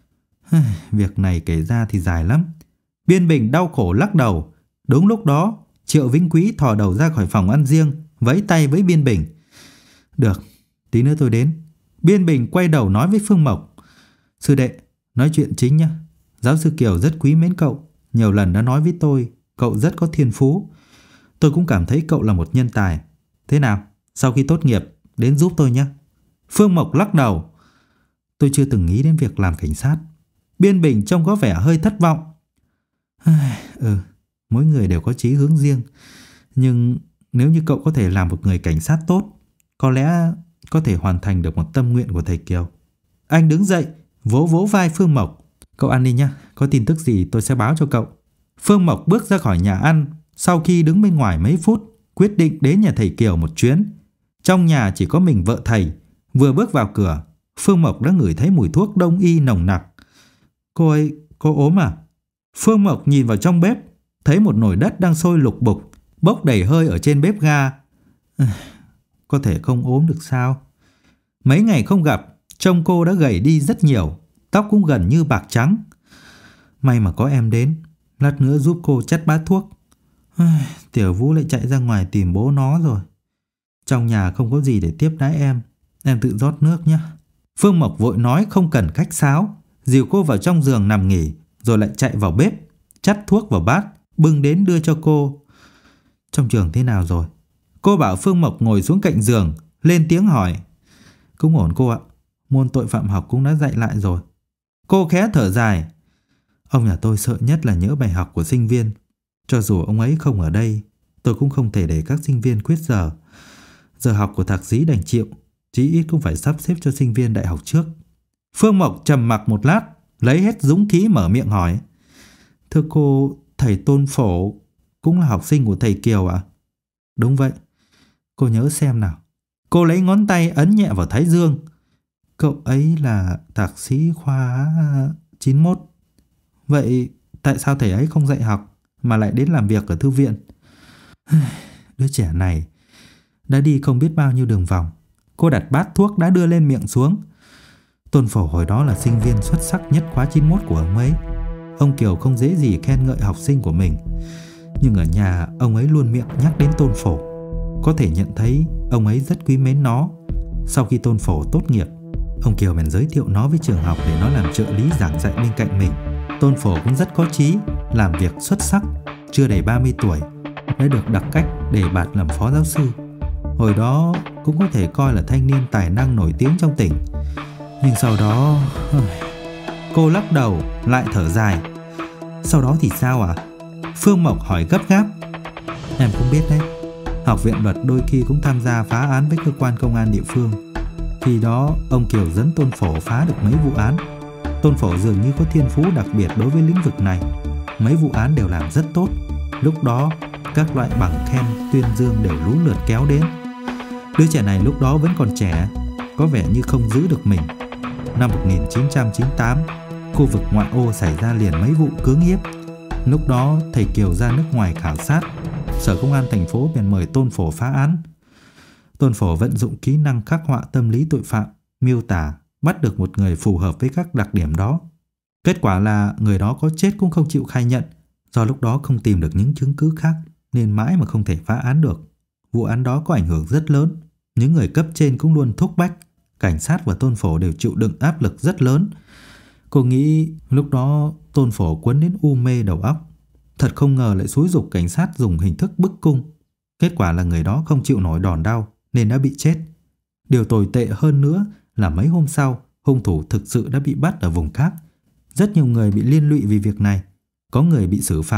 Speaker 1: Việc này kể ra thì dài lắm. Biên Bình đau khổ lắc đầu. Đúng lúc đó Triệu Vĩnh Quý thò đầu ra khỏi phòng ăn riêng, vẫy tay với Biên Bình. Được, tí nữa tôi đến. Biên Bình quay đầu nói với Phương Mộc. Sư đệ, nói chuyện chính nhé. Giáo sư Kiều rất quý mến cậu. Nhiều lần đã nói với tôi cậu rất có thiên phú. Tôi cũng cảm thấy cậu là một nhân tài. Thế nào, sau khi tốt nghiệp đến giúp tôi nhé. Phương Mộc lắc đầu. Tôi chưa từng nghĩ đến việc làm cảnh sát. Biên Bình trông có vẻ hơi thất vọng. Ừ, mỗi người đều có chí hướng riêng. Nhưng nếu như cậu có thể làm một người cảnh sát tốt, có lẽ có thể hoàn thành được một tâm nguyện của thầy Kiều. Anh đứng dậy, vỗ vỗ vai Phương Mộc. Cậu ăn đi nhé, có tin tức gì tôi sẽ báo cho cậu. Phương Mộc bước ra khỏi nhà ăn. Sau khi đứng bên ngoài mấy phút, quyết định đến nhà thầy Kiều một chuyến. Trong nhà chỉ có mình vợ thầy. Vừa bước vào cửa, Phương Mộc đã ngửi thấy mùi thuốc đông y nồng nặc. Cô ấy, cô ốm à? Phương Mộc nhìn vào trong bếp, thấy một nồi đất đang sôi lục bục, bốc đầy hơi ở trên bếp ga. Có thể không ốm được sao? Mấy ngày không gặp, trông cô đã gầy đi rất nhiều, tóc cũng gần như bạc trắng. May mà có em đến, lát nữa giúp cô chắt bát thuốc. Tiểu Vũ lại chạy ra ngoài tìm bố nó rồi. Trong nhà không có gì để tiếp đãi em, em tự rót nước nhé. Phương Mộc vội nói không cần khách sáo, dìu cô vào trong giường nằm nghỉ, rồi lại chạy vào bếp, chắt thuốc vào bát, bưng đến đưa cho cô. Trong trường thế nào rồi? Cô bảo Phương Mộc ngồi xuống cạnh giường, lên tiếng hỏi. Cũng ổn cô ạ, môn tội phạm học cũng đã dạy lại rồi. Cô khẽ thở dài. Ông nhà tôi sợ nhất là nhớ bài học của sinh viên. Cho dù ông ấy không ở đây, tôi cũng không thể để các sinh viên quyết giờ. Giờ học của thạc sĩ đành chịu, chí ít cũng phải sắp xếp cho sinh viên đại học trước. Phương Mộc trầm mặc một lát, lấy hết dũng khí mở miệng hỏi. Thưa cô, thầy Tôn Phổ cũng là học sinh của thầy Kiều ạ? Đúng vậy. Cô nhớ xem nào. Cô lấy ngón tay ấn nhẹ vào thái dương. Cậu ấy là thạc sĩ khoa chín mốt. Vậy tại sao thầy ấy không dạy học mà lại đến làm việc ở thư viện? Đứa trẻ này đã đi không biết bao nhiêu đường vòng. Cô đặt bát thuốc đã đưa lên miệng xuống. Tôn Phổ hồi đó là sinh viên xuất sắc nhất khóa chín mốt của ông ấy. Ông Kiều không dễ gì khen ngợi học sinh của mình. Nhưng ở nhà ông ấy luôn miệng nhắc đến Tôn Phổ. Có thể nhận thấy ông ấy rất quý mến nó. Sau khi Tôn Phổ tốt nghiệp, ông Kiều bèn giới thiệu nó với trường học để nó làm trợ lý giảng dạy bên cạnh mình. Tôn Phổ cũng rất có chí, làm việc xuất sắc. Chưa đầy ba mươi tuổi đã được đặc cách đề bạt làm phó giáo sư. Hồi đó cũng có thể coi là thanh niên tài năng nổi tiếng trong tỉnh. Nhưng sau đó... Cô lắc đầu, lại thở dài. Sau đó thì sao ạ? À? Phương Mộc hỏi gấp gáp. Em cũng biết đấy, học viện luật đôi khi cũng tham gia phá án với cơ quan công an địa phương. Khi đó ông Kiều dẫn Tôn Phổ phá được mấy vụ án. Tôn Phổ dường như có thiên phú đặc biệt đối với lĩnh vực này. Mấy vụ án đều làm rất tốt. Lúc đó các loại bằng khen tuyên dương đều lú lượt kéo đến. Đứa trẻ này lúc đó vẫn còn trẻ, có vẻ như không giữ được mình. Năm một nghìn chín trăm chín mươi tám, khu vực ngoại ô xảy ra liền mấy vụ cưỡng hiếp. Lúc đó thầy Kiều ra nước ngoài khảo sát, Sở Công an thành phố bèn mời Tôn Phổ phá án. Tôn Phổ vận dụng kỹ năng khắc họa tâm lý tội phạm, miêu tả, bắt được một người phù hợp với các đặc điểm đó. Kết quả là người đó có chết cũng không chịu khai nhận. Do lúc đó không tìm được những chứng cứ khác nên mãi mà không thể phá án được. Vụ án đó có ảnh hưởng rất lớn. Những người cấp trên cũng luôn thúc bách. Cảnh sát và Tôn Phổ đều chịu đựng áp lực rất lớn. Cô nghĩ lúc đó Tôn Phổ quấn đến u mê đầu óc. Thật không ngờ lại xúi giục cảnh sát dùng hình thức bức cung. Kết quả là người đó không chịu nổi đòn đau nên đã bị chết. Điều tồi tệ hơn nữa là mấy hôm sau, hung thủ thực sự đã bị bắt ở vùng khác. Rất nhiều người bị liên lụy vì việc này. Có người bị xử phạt,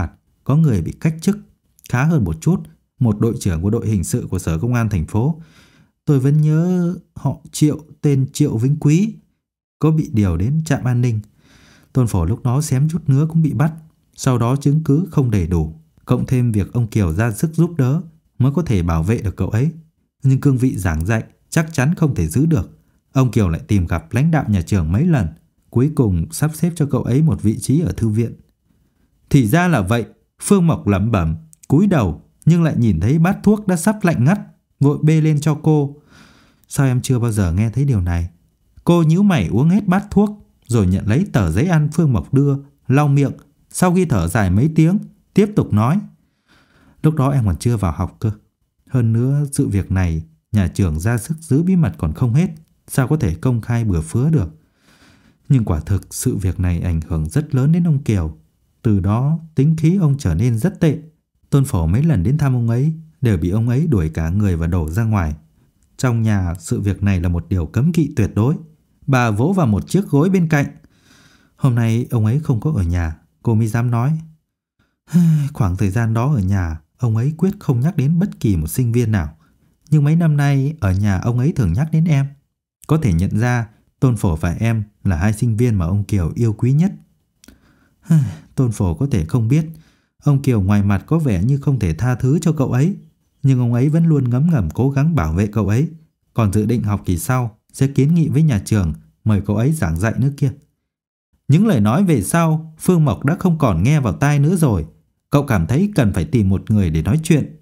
Speaker 1: có người bị cách chức, khá hơn một chút, một đội trưởng của đội hình sự của Sở Công an thành phố. Tôi vẫn nhớ họ Triệu, tên Triệu Vĩnh Quý, có bị điều đến trạm an ninh. Tôn Phổ lúc đó xém chút nữa cũng bị bắt. Sau đó chứng cứ không đầy đủ, cộng thêm việc ông Kiều ra sức giúp đỡ mới có thể bảo vệ được cậu ấy. Nhưng cương vị giảng dạy chắc chắn không thể giữ được. Ông Kiều lại tìm gặp lãnh đạo nhà trường mấy lần, cuối cùng sắp xếp cho cậu ấy một vị trí ở thư viện. Thì ra là vậy. Phương Mộc lẩm bẩm, cúi đầu nhưng lại nhìn thấy bát thuốc đã sắp lạnh ngắt, vội bê lên cho cô. Sao em chưa bao giờ nghe thấy điều này? Cô nhíu mày uống hết bát thuốc, rồi nhận lấy tờ giấy ăn Phương Mộc đưa, lau miệng. Sau khi thở dài mấy tiếng, tiếp tục nói: Lúc đó em còn chưa vào học cơ. Hơn nữa sự việc này nhà trường ra sức giữ bí mật còn không hết, sao có thể công khai bừa phứa được. Nhưng quả thực sự việc này ảnh hưởng rất lớn đến ông Kiều. Từ đó tính khí ông trở nên rất tệ. Tôn Phổ mấy lần đến thăm ông ấy đều bị ông ấy đuổi cả người và đổ ra ngoài. Trong nhà sự việc này là một điều cấm kỵ tuyệt đối. Bà vỗ vào một chiếc gối bên cạnh. Hôm nay ông ấy không có ở nhà, cô mới dám nói. Khoảng thời gian đó ở nhà, ông ấy quyết không nhắc đến bất kỳ một sinh viên nào. Nhưng mấy năm nay ở nhà ông ấy thường nhắc đến em. Có thể nhận ra Tôn Phổ và em là hai sinh viên mà ông Kiều yêu quý nhất. Tôn Phổ có thể không biết ông Kiều ngoài mặt có vẻ như không thể tha thứ cho cậu ấy, nhưng ông ấy vẫn luôn ngấm ngầm cố gắng bảo vệ cậu ấy. Còn dự định học kỳ sau sẽ kiến nghị với nhà trường mời cậu ấy giảng dạy nữa kia. Những lời nói về sau Phương Mộc đã không còn nghe vào tai nữa rồi. Cậu cảm thấy cần phải tìm một người để nói chuyện.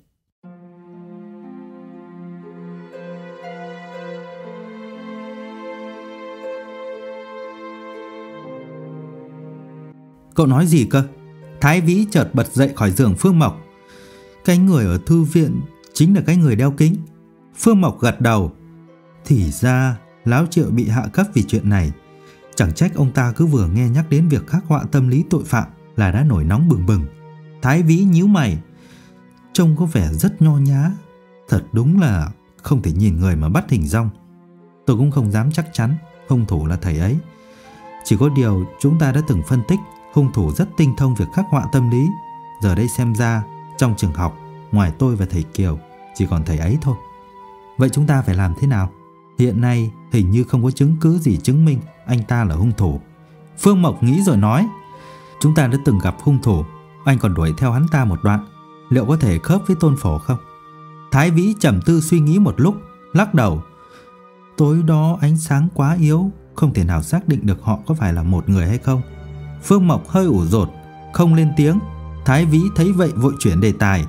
Speaker 1: Cậu nói gì cơ? Thái Vĩ chợt bật dậy khỏi giường Phương Mộc. Cái người ở thư viện chính là cái người đeo kính. Phương Mộc gật đầu. Thì ra Láo Triệu bị hạ cấp vì chuyện này. Chẳng trách ông ta cứ vừa nghe nhắc đến việc khắc họa tâm lý tội phạm là đã nổi nóng bừng bừng. Thái Vĩ nhíu mày. Trông có vẻ rất nho nhã. Thật đúng là không thể nhìn người mà bắt hình dong. Tôi cũng không dám chắc chắn hung thủ là thầy ấy. Chỉ có điều chúng ta đã từng phân tích hung thủ rất tinh thông việc khắc họa tâm lý. Giờ đây xem ra trong trường học ngoài tôi và thầy Kiều chỉ còn thầy ấy thôi. Vậy chúng ta phải làm thế nào? Hiện nay hình như không có chứng cứ gì chứng minh anh ta là hung thủ. Phương Mộc nghĩ rồi nói. Chúng ta đã từng gặp hung thủ, anh còn đuổi theo hắn ta một đoạn. Liệu có thể khớp với Tôn Phổ không? Thái Vĩ trầm tư suy nghĩ một lúc, lắc đầu. Tối đó ánh sáng quá yếu, không thể nào xác định được họ có phải là một người hay không. Phương Mộc hơi ủ rột, không lên tiếng. Thái Vĩ thấy vậy vội chuyển đề tài.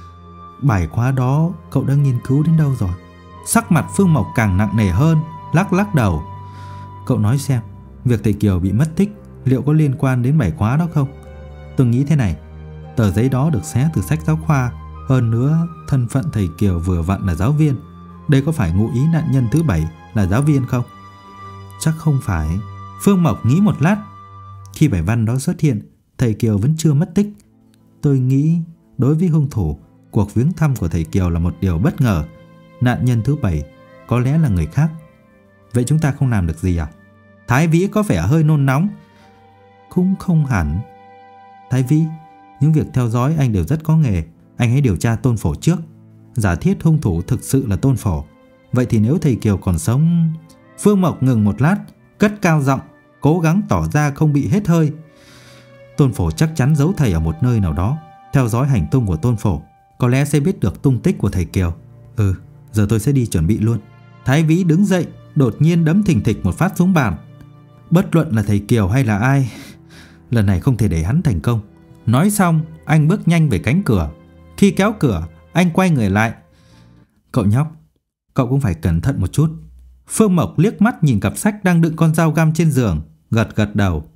Speaker 1: Bài khóa đó cậu đã nghiên cứu đến đâu rồi? Sắc mặt Phương Mộc càng nặng nề hơn, lắc lắc đầu. Cậu nói xem, việc thầy Kiều bị mất tích liệu có liên quan đến bài khóa đó không? Tôi nghĩ thế này, tờ giấy đó được xé từ sách giáo khoa. Hơn nữa thân phận thầy Kiều vừa vặn là giáo viên. Đây có phải ngụ ý nạn nhân thứ bảy là giáo viên không? Chắc không phải. Phương Mộc nghĩ một lát. Khi bài văn đó xuất hiện, thầy Kiều vẫn chưa mất tích. Tôi nghĩ đối với hung thủ, cuộc viếng thăm của thầy Kiều là một điều bất ngờ. Nạn nhân thứ bảy có lẽ là người khác. Vậy chúng ta không làm được gì à? Thái Vĩ có vẻ hơi nôn nóng. Cũng không hẳn. Thái Vĩ, những việc theo dõi anh đều rất có nghề. Anh hãy điều tra Tôn Phổ trước. Giả thiết hung thủ thực sự là Tôn Phổ, vậy thì nếu thầy Kiều còn sống... Phương Mộc ngừng một lát, cất cao giọng, cố gắng tỏ ra không bị hết hơi. Tôn Phổ chắc chắn giấu thầy ở một nơi nào đó. Theo dõi hành tung của Tôn Phổ, có lẽ sẽ biết được tung tích của thầy Kiều. Ừ, giờ tôi sẽ đi chuẩn bị luôn. Thái Vĩ đứng dậy, đột nhiên đấm thình thịch một phát xuống bàn. Bất luận là thầy Kiều hay là ai, lần này không thể để hắn thành công. Nói xong, anh bước nhanh về cánh cửa. Khi kéo cửa, anh quay người lại. Cậu nhóc, cậu cũng phải cẩn thận một chút. Phương Mộc liếc mắt nhìn cặp sách đang đựng con dao găm trên giường, gật gật đầu.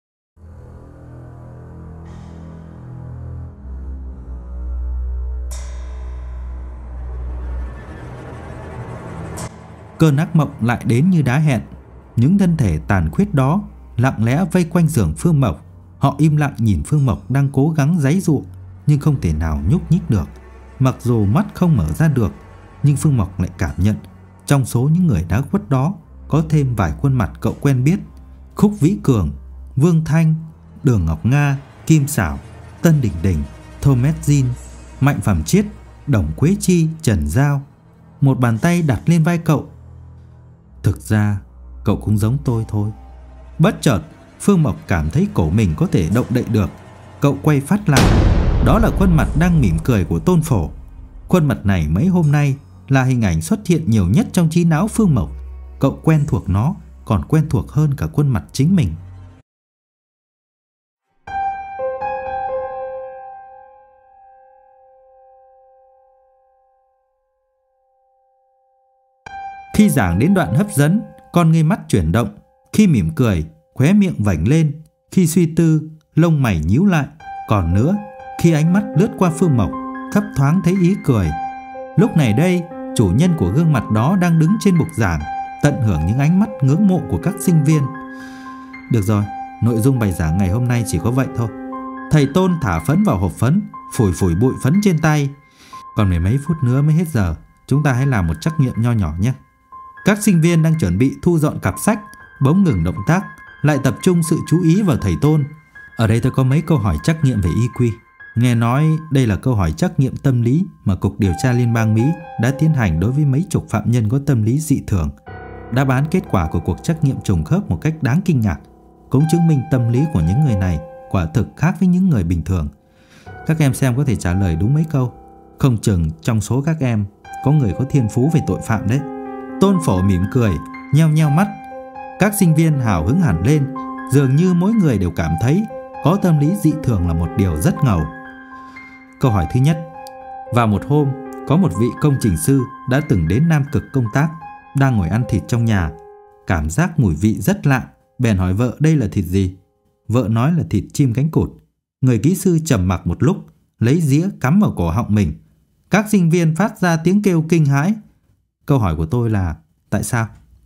Speaker 1: Cơn ác mộng lại đến như đá hẹn. Những thân thể tàn khuyết đó lặng lẽ vây quanh giường Phương Mộc. Họ im lặng nhìn Phương Mộc đang cố gắng giãy giụa nhưng không thể nào nhúc nhích được. Mặc dù mắt không mở ra được, nhưng Phương Mộc lại cảm nhận trong số những người đã khuất đó có thêm vài khuôn mặt cậu quen biết. Khúc Vĩ Cường, Vương Thanh, Đường Ngọc Nga, Kim Xảo, Tân Đình Đình, Thomas Jean, Mạnh Phẩm Chiết, Đồng Quế Chi, Trần Giao. Một bàn tay đặt lên vai cậu. Thực ra cậu cũng giống tôi thôi. Bất chợt Phương Mộc cảm thấy cổ mình có thể động đậy được. Cậu quay phát lại. Đó là khuôn mặt đang mỉm cười của Tôn Phổ. Khuôn mặt này mấy hôm nay là hình ảnh xuất hiện nhiều nhất trong trí não Phương Mộc. Cậu quen thuộc nó, còn quen thuộc hơn cả khuôn mặt chính mình. Khi giảng đến đoạn hấp dẫn, con ngươi mắt chuyển động. Khi mỉm cười, khóe miệng vảnh lên. Khi suy tư, lông mày nhíu lại. Còn nữa, khi ánh mắt lướt qua Phương Mộc, thấp thoáng thấy ý cười. Lúc này đây, chủ nhân của gương mặt đó đang đứng trên bục giảng, tận hưởng những ánh mắt ngưỡng mộ của các sinh viên. Được rồi, nội dung bài giảng ngày hôm nay chỉ có vậy thôi. Thầy Tôn thả phấn vào hộp phấn, phủi phủi bụi phấn trên tay. Còn mười mấy phút nữa mới hết giờ, chúng ta hãy làm một trắc nghiệm nho nhỏ nhé. Các sinh viên đang chuẩn bị thu dọn cặp sách, bỗng ngừng động tác, lại tập trung sự chú ý vào thầy Tôn. Ở đây tôi có mấy câu hỏi trắc nghiệm về i kiu. Nghe nói đây là câu hỏi trắc nghiệm tâm lý mà Cục Điều tra Liên bang Mỹ đã tiến hành đối với mấy chục phạm nhân có tâm lý dị thường. Đáp án kết quả của cuộc trắc nghiệm trùng khớp một cách đáng kinh ngạc, cũng chứng minh tâm lý của những người này quả thực khác với những người bình thường. Các em xem có thể trả lời đúng mấy câu. Không chừng trong số các em có người có thiên phú về tội phạm đấy. Tôn Phổ mỉm cười, nheo nheo mắt. Các sinh viên hào hứng hẳn lên, dường như mỗi người đều cảm thấy có tâm lý dị thường là một điều rất ngầu. Câu hỏi thứ nhất. Vào một hôm, có một vị công trình sư đã từng đến Nam Cực công tác, đang ngồi ăn thịt trong nhà. Cảm giác mùi vị rất lạ, bèn hỏi vợ đây là thịt gì. Vợ nói là thịt chim cánh cụt. Người kỹ sư trầm mặc một lúc, lấy dĩa cắm vào cổ họng mình. Các sinh viên phát ra tiếng kêu kinh hãi. Câu hỏi của tôi là tại sao?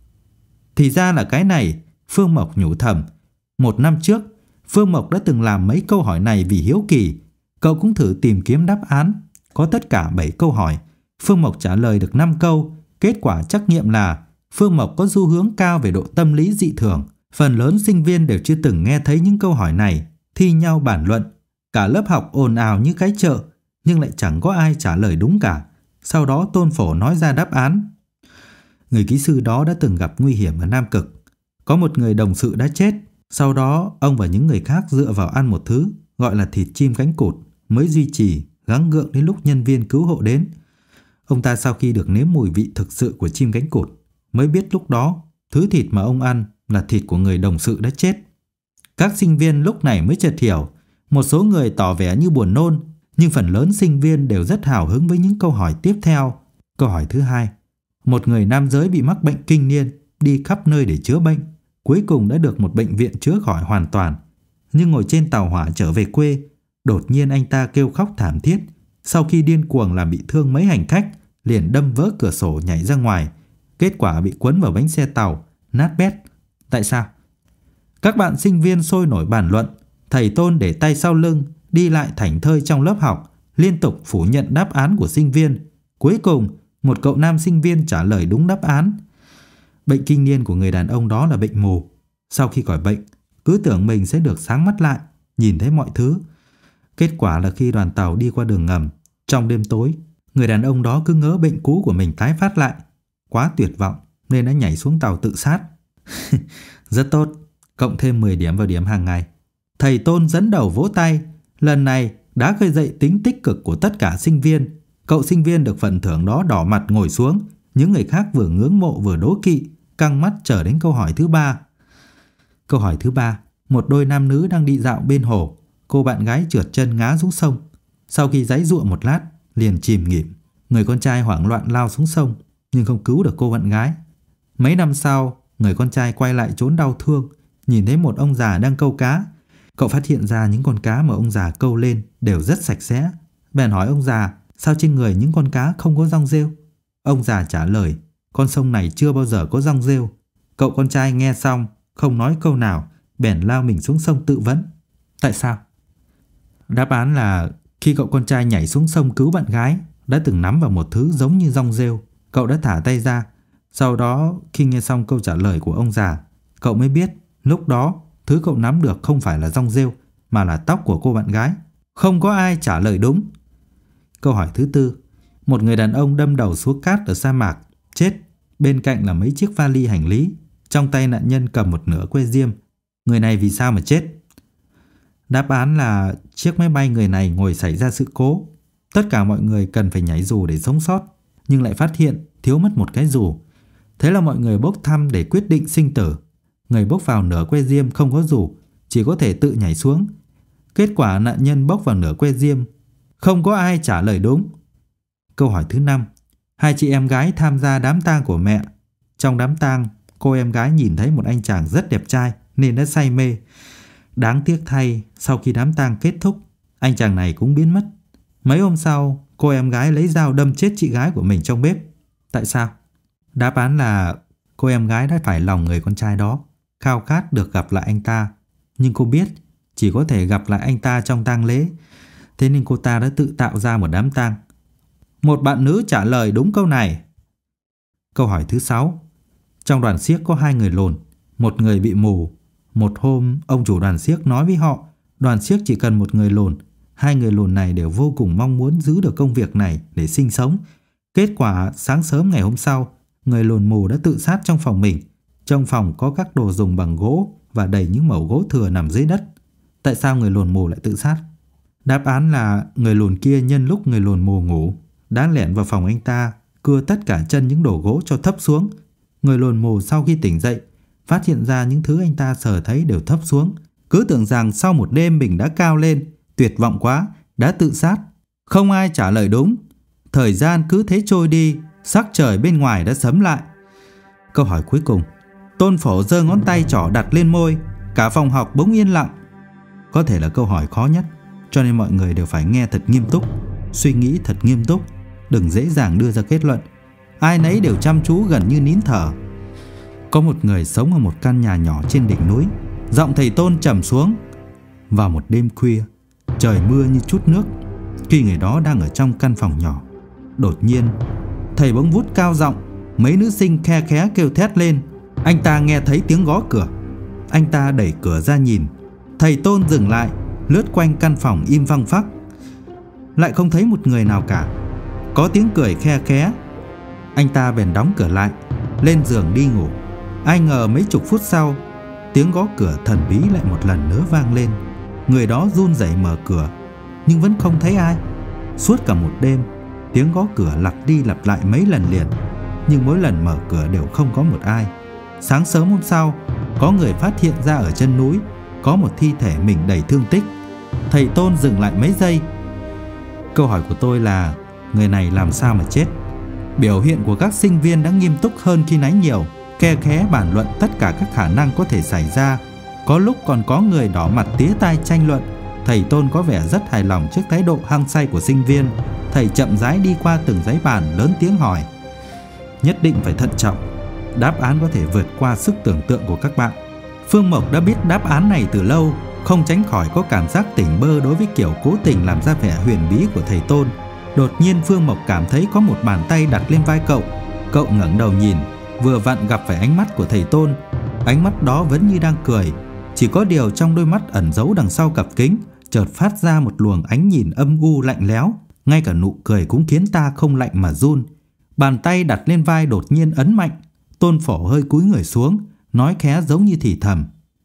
Speaker 1: Thì ra là cái này, Phương Mộc nhủ thầm. Một năm trước, Phương Mộc đã từng làm mấy câu hỏi này vì hiếu kỳ. Cậu cũng thử tìm kiếm đáp án. Có tất cả bảy câu hỏi. Phương Mộc trả lời được năm câu. Kết quả trắc nghiệm là Phương Mộc có xu hướng cao về độ tâm lý dị thường. Phần lớn sinh viên đều chưa từng nghe thấy những câu hỏi này, thi nhau bàn luận. Cả lớp học ồn ào như cái chợ, nhưng lại chẳng có ai trả lời đúng cả. Sau đó Tôn Phổ nói ra đáp án. Người kỹ sư đó đã từng gặp nguy hiểm ở Nam Cực. Có một người đồng sự đã chết. Sau đó ông và những người khác dựa vào ăn một thứ gọi là thịt chim cánh cụt mới duy trì, gắng gượng đến lúc nhân viên cứu hộ đến. Ông ta sau khi được nếm mùi vị thực sự của chim cánh cụt mới biết lúc đó thứ thịt mà ông ăn là thịt của người đồng sự đã chết. Các sinh viên lúc này mới chợt hiểu. Một số người tỏ vẻ như buồn nôn, nhưng phần lớn sinh viên đều rất hào hứng với những câu hỏi tiếp theo. Câu hỏi thứ hai. Một người nam giới bị mắc bệnh kinh niên, đi khắp nơi để chữa bệnh, cuối cùng đã được một bệnh viện chữa khỏi hoàn toàn. Nhưng ngồi trên tàu hỏa trở về quê, đột nhiên anh ta kêu khóc thảm thiết. Sau khi điên cuồng làm bị thương mấy hành khách, liền đâm vỡ cửa sổ nhảy ra ngoài. Kết quả bị quấn vào bánh xe tàu, nát bét. Tại sao? Các bạn sinh viên sôi nổi bàn luận. Thầy Tôn để tay sau lưng, đi lại thảnh thơi trong lớp học, liên tục phủ nhận đáp án của sinh viên. Cuối cùng, một cậu nam sinh viên trả lời đúng đáp án. Bệnh kinh niên của người đàn ông đó là bệnh mù. Sau khi khỏi bệnh, cứ tưởng mình sẽ được sáng mắt lại, nhìn thấy mọi thứ. Kết quả là khi đoàn tàu đi qua đường ngầm, trong đêm tối, người đàn ông đó cứ ngỡ bệnh cũ của mình tái phát lại. Quá tuyệt vọng nên đã nhảy xuống tàu tự sát. Rất tốt, cộng thêm mười điểm vào điểm hàng ngày. Thầy Tôn dẫn đầu vỗ tay. Lần này đã khơi dậy tính tích cực của tất cả sinh viên. Cậu sinh viên được phần thưởng đó đỏ mặt ngồi xuống. Những người khác vừa ngưỡng mộ vừa đố kỵ, căng mắt chờ đến câu hỏi thứ ba. Câu hỏi thứ ba. Một đôi nam nữ đang đi dạo bên hồ. Cô bạn gái trượt chân ngã xuống sông. Sau khi giãy giụa một lát, liền chìm nghỉm. Người con trai hoảng loạn lao xuống sông, nhưng không cứu được cô bạn gái. Mấy năm sau, người con trai quay lại trốn đau thương, nhìn thấy một ông già đang câu cá. Cậu phát hiện ra những con cá mà ông già câu lên đều rất sạch sẽ. Bèn hỏi ông già, sao trên người những con cá không có rong rêu? Ông già trả lời, con sông này chưa bao giờ có rong rêu. Cậu con trai nghe xong, không nói câu nào, bèn lao mình xuống sông tự vấn. Tại sao? Đáp án là khi cậu con trai nhảy xuống sông cứu bạn gái, đã từng nắm vào một thứ giống như rong rêu. Cậu đã thả tay ra. Sau đó khi nghe xong câu trả lời của ông già, cậu mới biết lúc đó thứ cậu nắm được không phải là rong rêu, mà là tóc của cô bạn gái. Không có ai trả lời đúng. Câu hỏi thứ tư. Một người đàn ông đâm đầu xuống cát ở sa mạc, chết. Bên cạnh là mấy chiếc vali hành lý. Trong tay nạn nhân cầm một nửa que diêm. Người này vì sao mà chết? Đáp án là chiếc máy bay người này ngồi xảy ra sự cố. Tất cả mọi người cần phải nhảy dù để sống sót, nhưng lại phát hiện thiếu mất một cái dù. Thế là mọi người bốc thăm để quyết định sinh tử. Người bốc vào nửa que diêm không có dù, chỉ có thể tự nhảy xuống. Kết quả nạn nhân bốc vào nửa que diêm. Không có ai trả lời đúng. Câu hỏi thứ năm. Hai chị em gái tham gia đám tang của mẹ. Trong đám tang, cô em gái nhìn thấy một anh chàng rất đẹp trai nên đã say mê. Đáng tiếc thay, sau khi đám tang kết thúc, anh chàng này cũng biến mất. Mấy hôm sau, cô em gái lấy dao đâm chết chị gái của mình trong bếp. Tại sao? Đáp án là cô em gái đã phải lòng người con trai đó, khao khát được gặp lại anh ta. Nhưng cô biết chỉ có thể gặp lại anh ta trong tang lễ, thế nên cô ta đã tự tạo ra một đám tang. Một bạn nữ trả lời đúng câu này. Câu hỏi thứ sáu. Trong đoàn xiếc có hai người lùn, một người bị mù. Một hôm, ông chủ đoàn xiếc nói với họ, đoàn xiếc chỉ cần một người lùn. Hai người lùn này đều vô cùng mong muốn giữ được công việc này để sinh sống. Kết quả, sáng sớm ngày hôm sau, người lùn mù đã tự sát trong phòng mình. Trong phòng có các đồ dùng bằng gỗ và đầy những mẩu gỗ thừa nằm dưới đất. Tại sao người lùn mù lại tự sát? Đáp án là người lùn kia nhân lúc người lùn mù ngủ đã lẻn vào phòng anh ta, cưa tất cả chân những đồ gỗ cho thấp xuống. Người lùn mù sau khi tỉnh dậy phát hiện ra những thứ anh ta sờ thấy đều thấp xuống, cứ tưởng rằng sau một đêm mình đã cao lên, tuyệt vọng quá, đã tự sát. Không ai trả lời đúng. Thời gian cứ thế trôi đi, sắc trời bên ngoài đã sẫm lại. Câu hỏi cuối cùng. Tôn Phổ giơ ngón tay trỏ đặt lên môi, cả phòng học bỗng yên lặng. Có thể là câu hỏi khó nhất, cho nên mọi người đều phải nghe thật nghiêm túc, suy nghĩ thật nghiêm túc, đừng dễ dàng đưa ra kết luận. Ai nấy đều chăm chú gần như nín thở. Có một người sống ở một căn nhà nhỏ trên đỉnh núi. Giọng thầy Tôn trầm xuống. Vào một đêm khuya, trời mưa như chút nước, khi người đó đang ở trong căn phòng nhỏ, đột nhiên thầy bỗng vút cao giọng. Mấy nữ sinh khe khé kêu thét lên. Anh ta nghe thấy tiếng gõ cửa. Anh ta đẩy cửa ra nhìn. Thầy Tôn dừng lại, lướt quanh căn phòng im phăng phắc. Lại không thấy một người nào cả. Có tiếng cười khe khé. Anh ta bèn đóng cửa lại, lên giường đi ngủ. Ai ngờ mấy chục phút sau, tiếng gõ cửa thần bí lại một lần nữa vang lên. Người đó run rẩy mở cửa, nhưng vẫn không thấy ai. Suốt cả một đêm, tiếng gõ cửa lặp đi lặp lại mấy lần liền, nhưng mỗi lần mở cửa đều không có một ai. Sáng sớm hôm sau, có người phát hiện ra ở chân núi có một thi thể mình đầy thương tích. Thầy Tôn dừng lại mấy giây. Câu hỏi của tôi là người này làm sao mà chết? Biểu hiện của các sinh viên đã nghiêm túc hơn khi nãy nhiều, khe khé bàn luận tất cả các khả năng có thể xảy ra. Có lúc còn có người đỏ mặt tía tai tranh luận. Thầy Tôn có vẻ rất hài lòng trước thái độ hăng say của sinh viên. Thầy chậm rãi đi qua từng giấy bàn, lớn tiếng hỏi. Nhất định phải thận trọng, đáp án có thể vượt qua sức tưởng tượng của các bạn. Phương Mộc đã biết đáp án này từ lâu, không tránh khỏi có cảm giác tỉnh bơ đối với kiểu cố tình làm ra vẻ huyền bí của thầy Tôn. Đột nhiên Phương Mộc cảm thấy có một bàn tay đặt lên vai cậu. Cậu ngẩng đầu nhìn, vừa vặn gặp phải ánh mắt của thầy Tôn. Ánh mắt đó vẫn như đang cười, chỉ có điều trong đôi mắt ẩn giấu đằng sau cặp kính chợt phát ra một luồng ánh nhìn âm u lạnh lẽo. Ngay cả nụ cười cũng khiến ta không lạnh mà run. Bàn tay đặt lên vai đột nhiên ấn mạnh. Tôn Phổ hơi cúi người xuống, nói khẽ giống như thì thầm.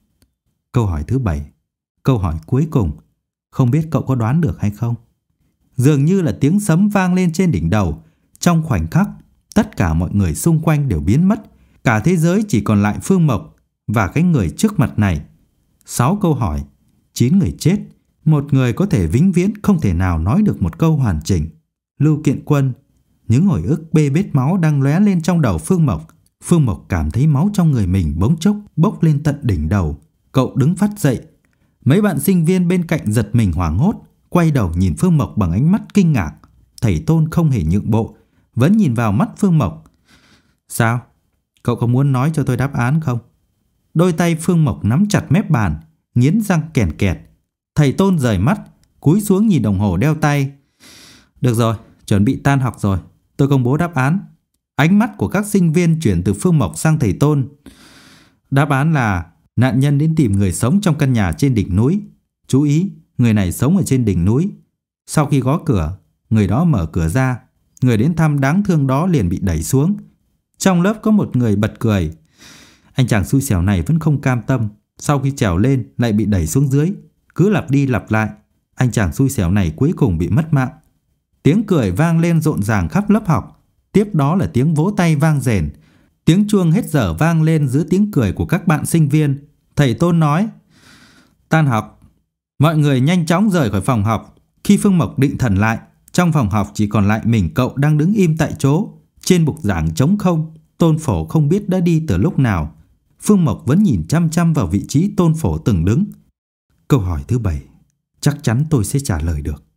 Speaker 1: Câu hỏi thứ bảy, câu hỏi cuối cùng, không biết cậu có đoán được hay không? Dường như là tiếng sấm vang lên trên đỉnh đầu. Trong khoảnh khắc, tất cả mọi người xung quanh đều biến mất. Cả thế giới chỉ còn lại Phương Mộc và cái người trước mặt này. Sáu câu hỏi, chín người chết. Một người có thể vĩnh viễn không thể nào nói được một câu hoàn chỉnh. Lưu Kiện Quân. Những hồi ức bê bết máu đang lóe lên trong đầu Phương Mộc. Phương Mộc cảm thấy máu trong người mình bỗng chốc bốc lên tận đỉnh đầu. Cậu đứng phát dậy. Mấy bạn sinh viên bên cạnh giật mình hoảng hốt, quay đầu nhìn Phương Mộc bằng ánh mắt kinh ngạc. Thầy Tôn không hề nhượng bộ, vẫn nhìn vào mắt Phương Mộc. Sao? Cậu có muốn nói cho tôi đáp án không? Đôi tay Phương Mộc nắm chặt mép bàn, nghiến răng kèn kẹt. Thầy Tôn rời mắt, cúi xuống nhìn đồng hồ đeo tay. Được rồi, chuẩn bị tan học rồi, tôi công bố đáp án. Ánh mắt của các sinh viên chuyển từ Phương Mộc sang thầy Tôn. Đáp án là nạn nhân đến tìm người sống trong căn nhà trên đỉnh núi. Chú ý, người này sống ở trên đỉnh núi. Sau khi gõ cửa, người đó mở cửa ra. Người đến thăm đáng thương đó liền bị đẩy xuống. Trong lớp có một người bật cười. Anh chàng xui xẻo này vẫn không cam tâm. Sau khi trèo lên lại bị đẩy xuống dưới. Cứ lặp đi lặp lại, anh chàng xui xẻo này cuối cùng bị mất mạng. Tiếng cười vang lên rộn ràng khắp lớp học. Tiếp đó là tiếng vỗ tay vang rền. Tiếng chuông hết giờ vang lên giữa tiếng cười của các bạn sinh viên. Thầy Tôn nói: Tan học, mọi người nhanh chóng rời khỏi phòng học. Khi Phương Mộc định thần lại, trong phòng học chỉ còn lại mình cậu đang đứng im tại chỗ. Trên bục giảng trống không. Tôn Phổ không biết đã đi từ lúc nào. Phương Mộc vẫn nhìn chăm chăm vào vị trí Tôn Phổ từng đứng. Câu hỏi thứ bảy chắc chắn tôi sẽ trả lời được.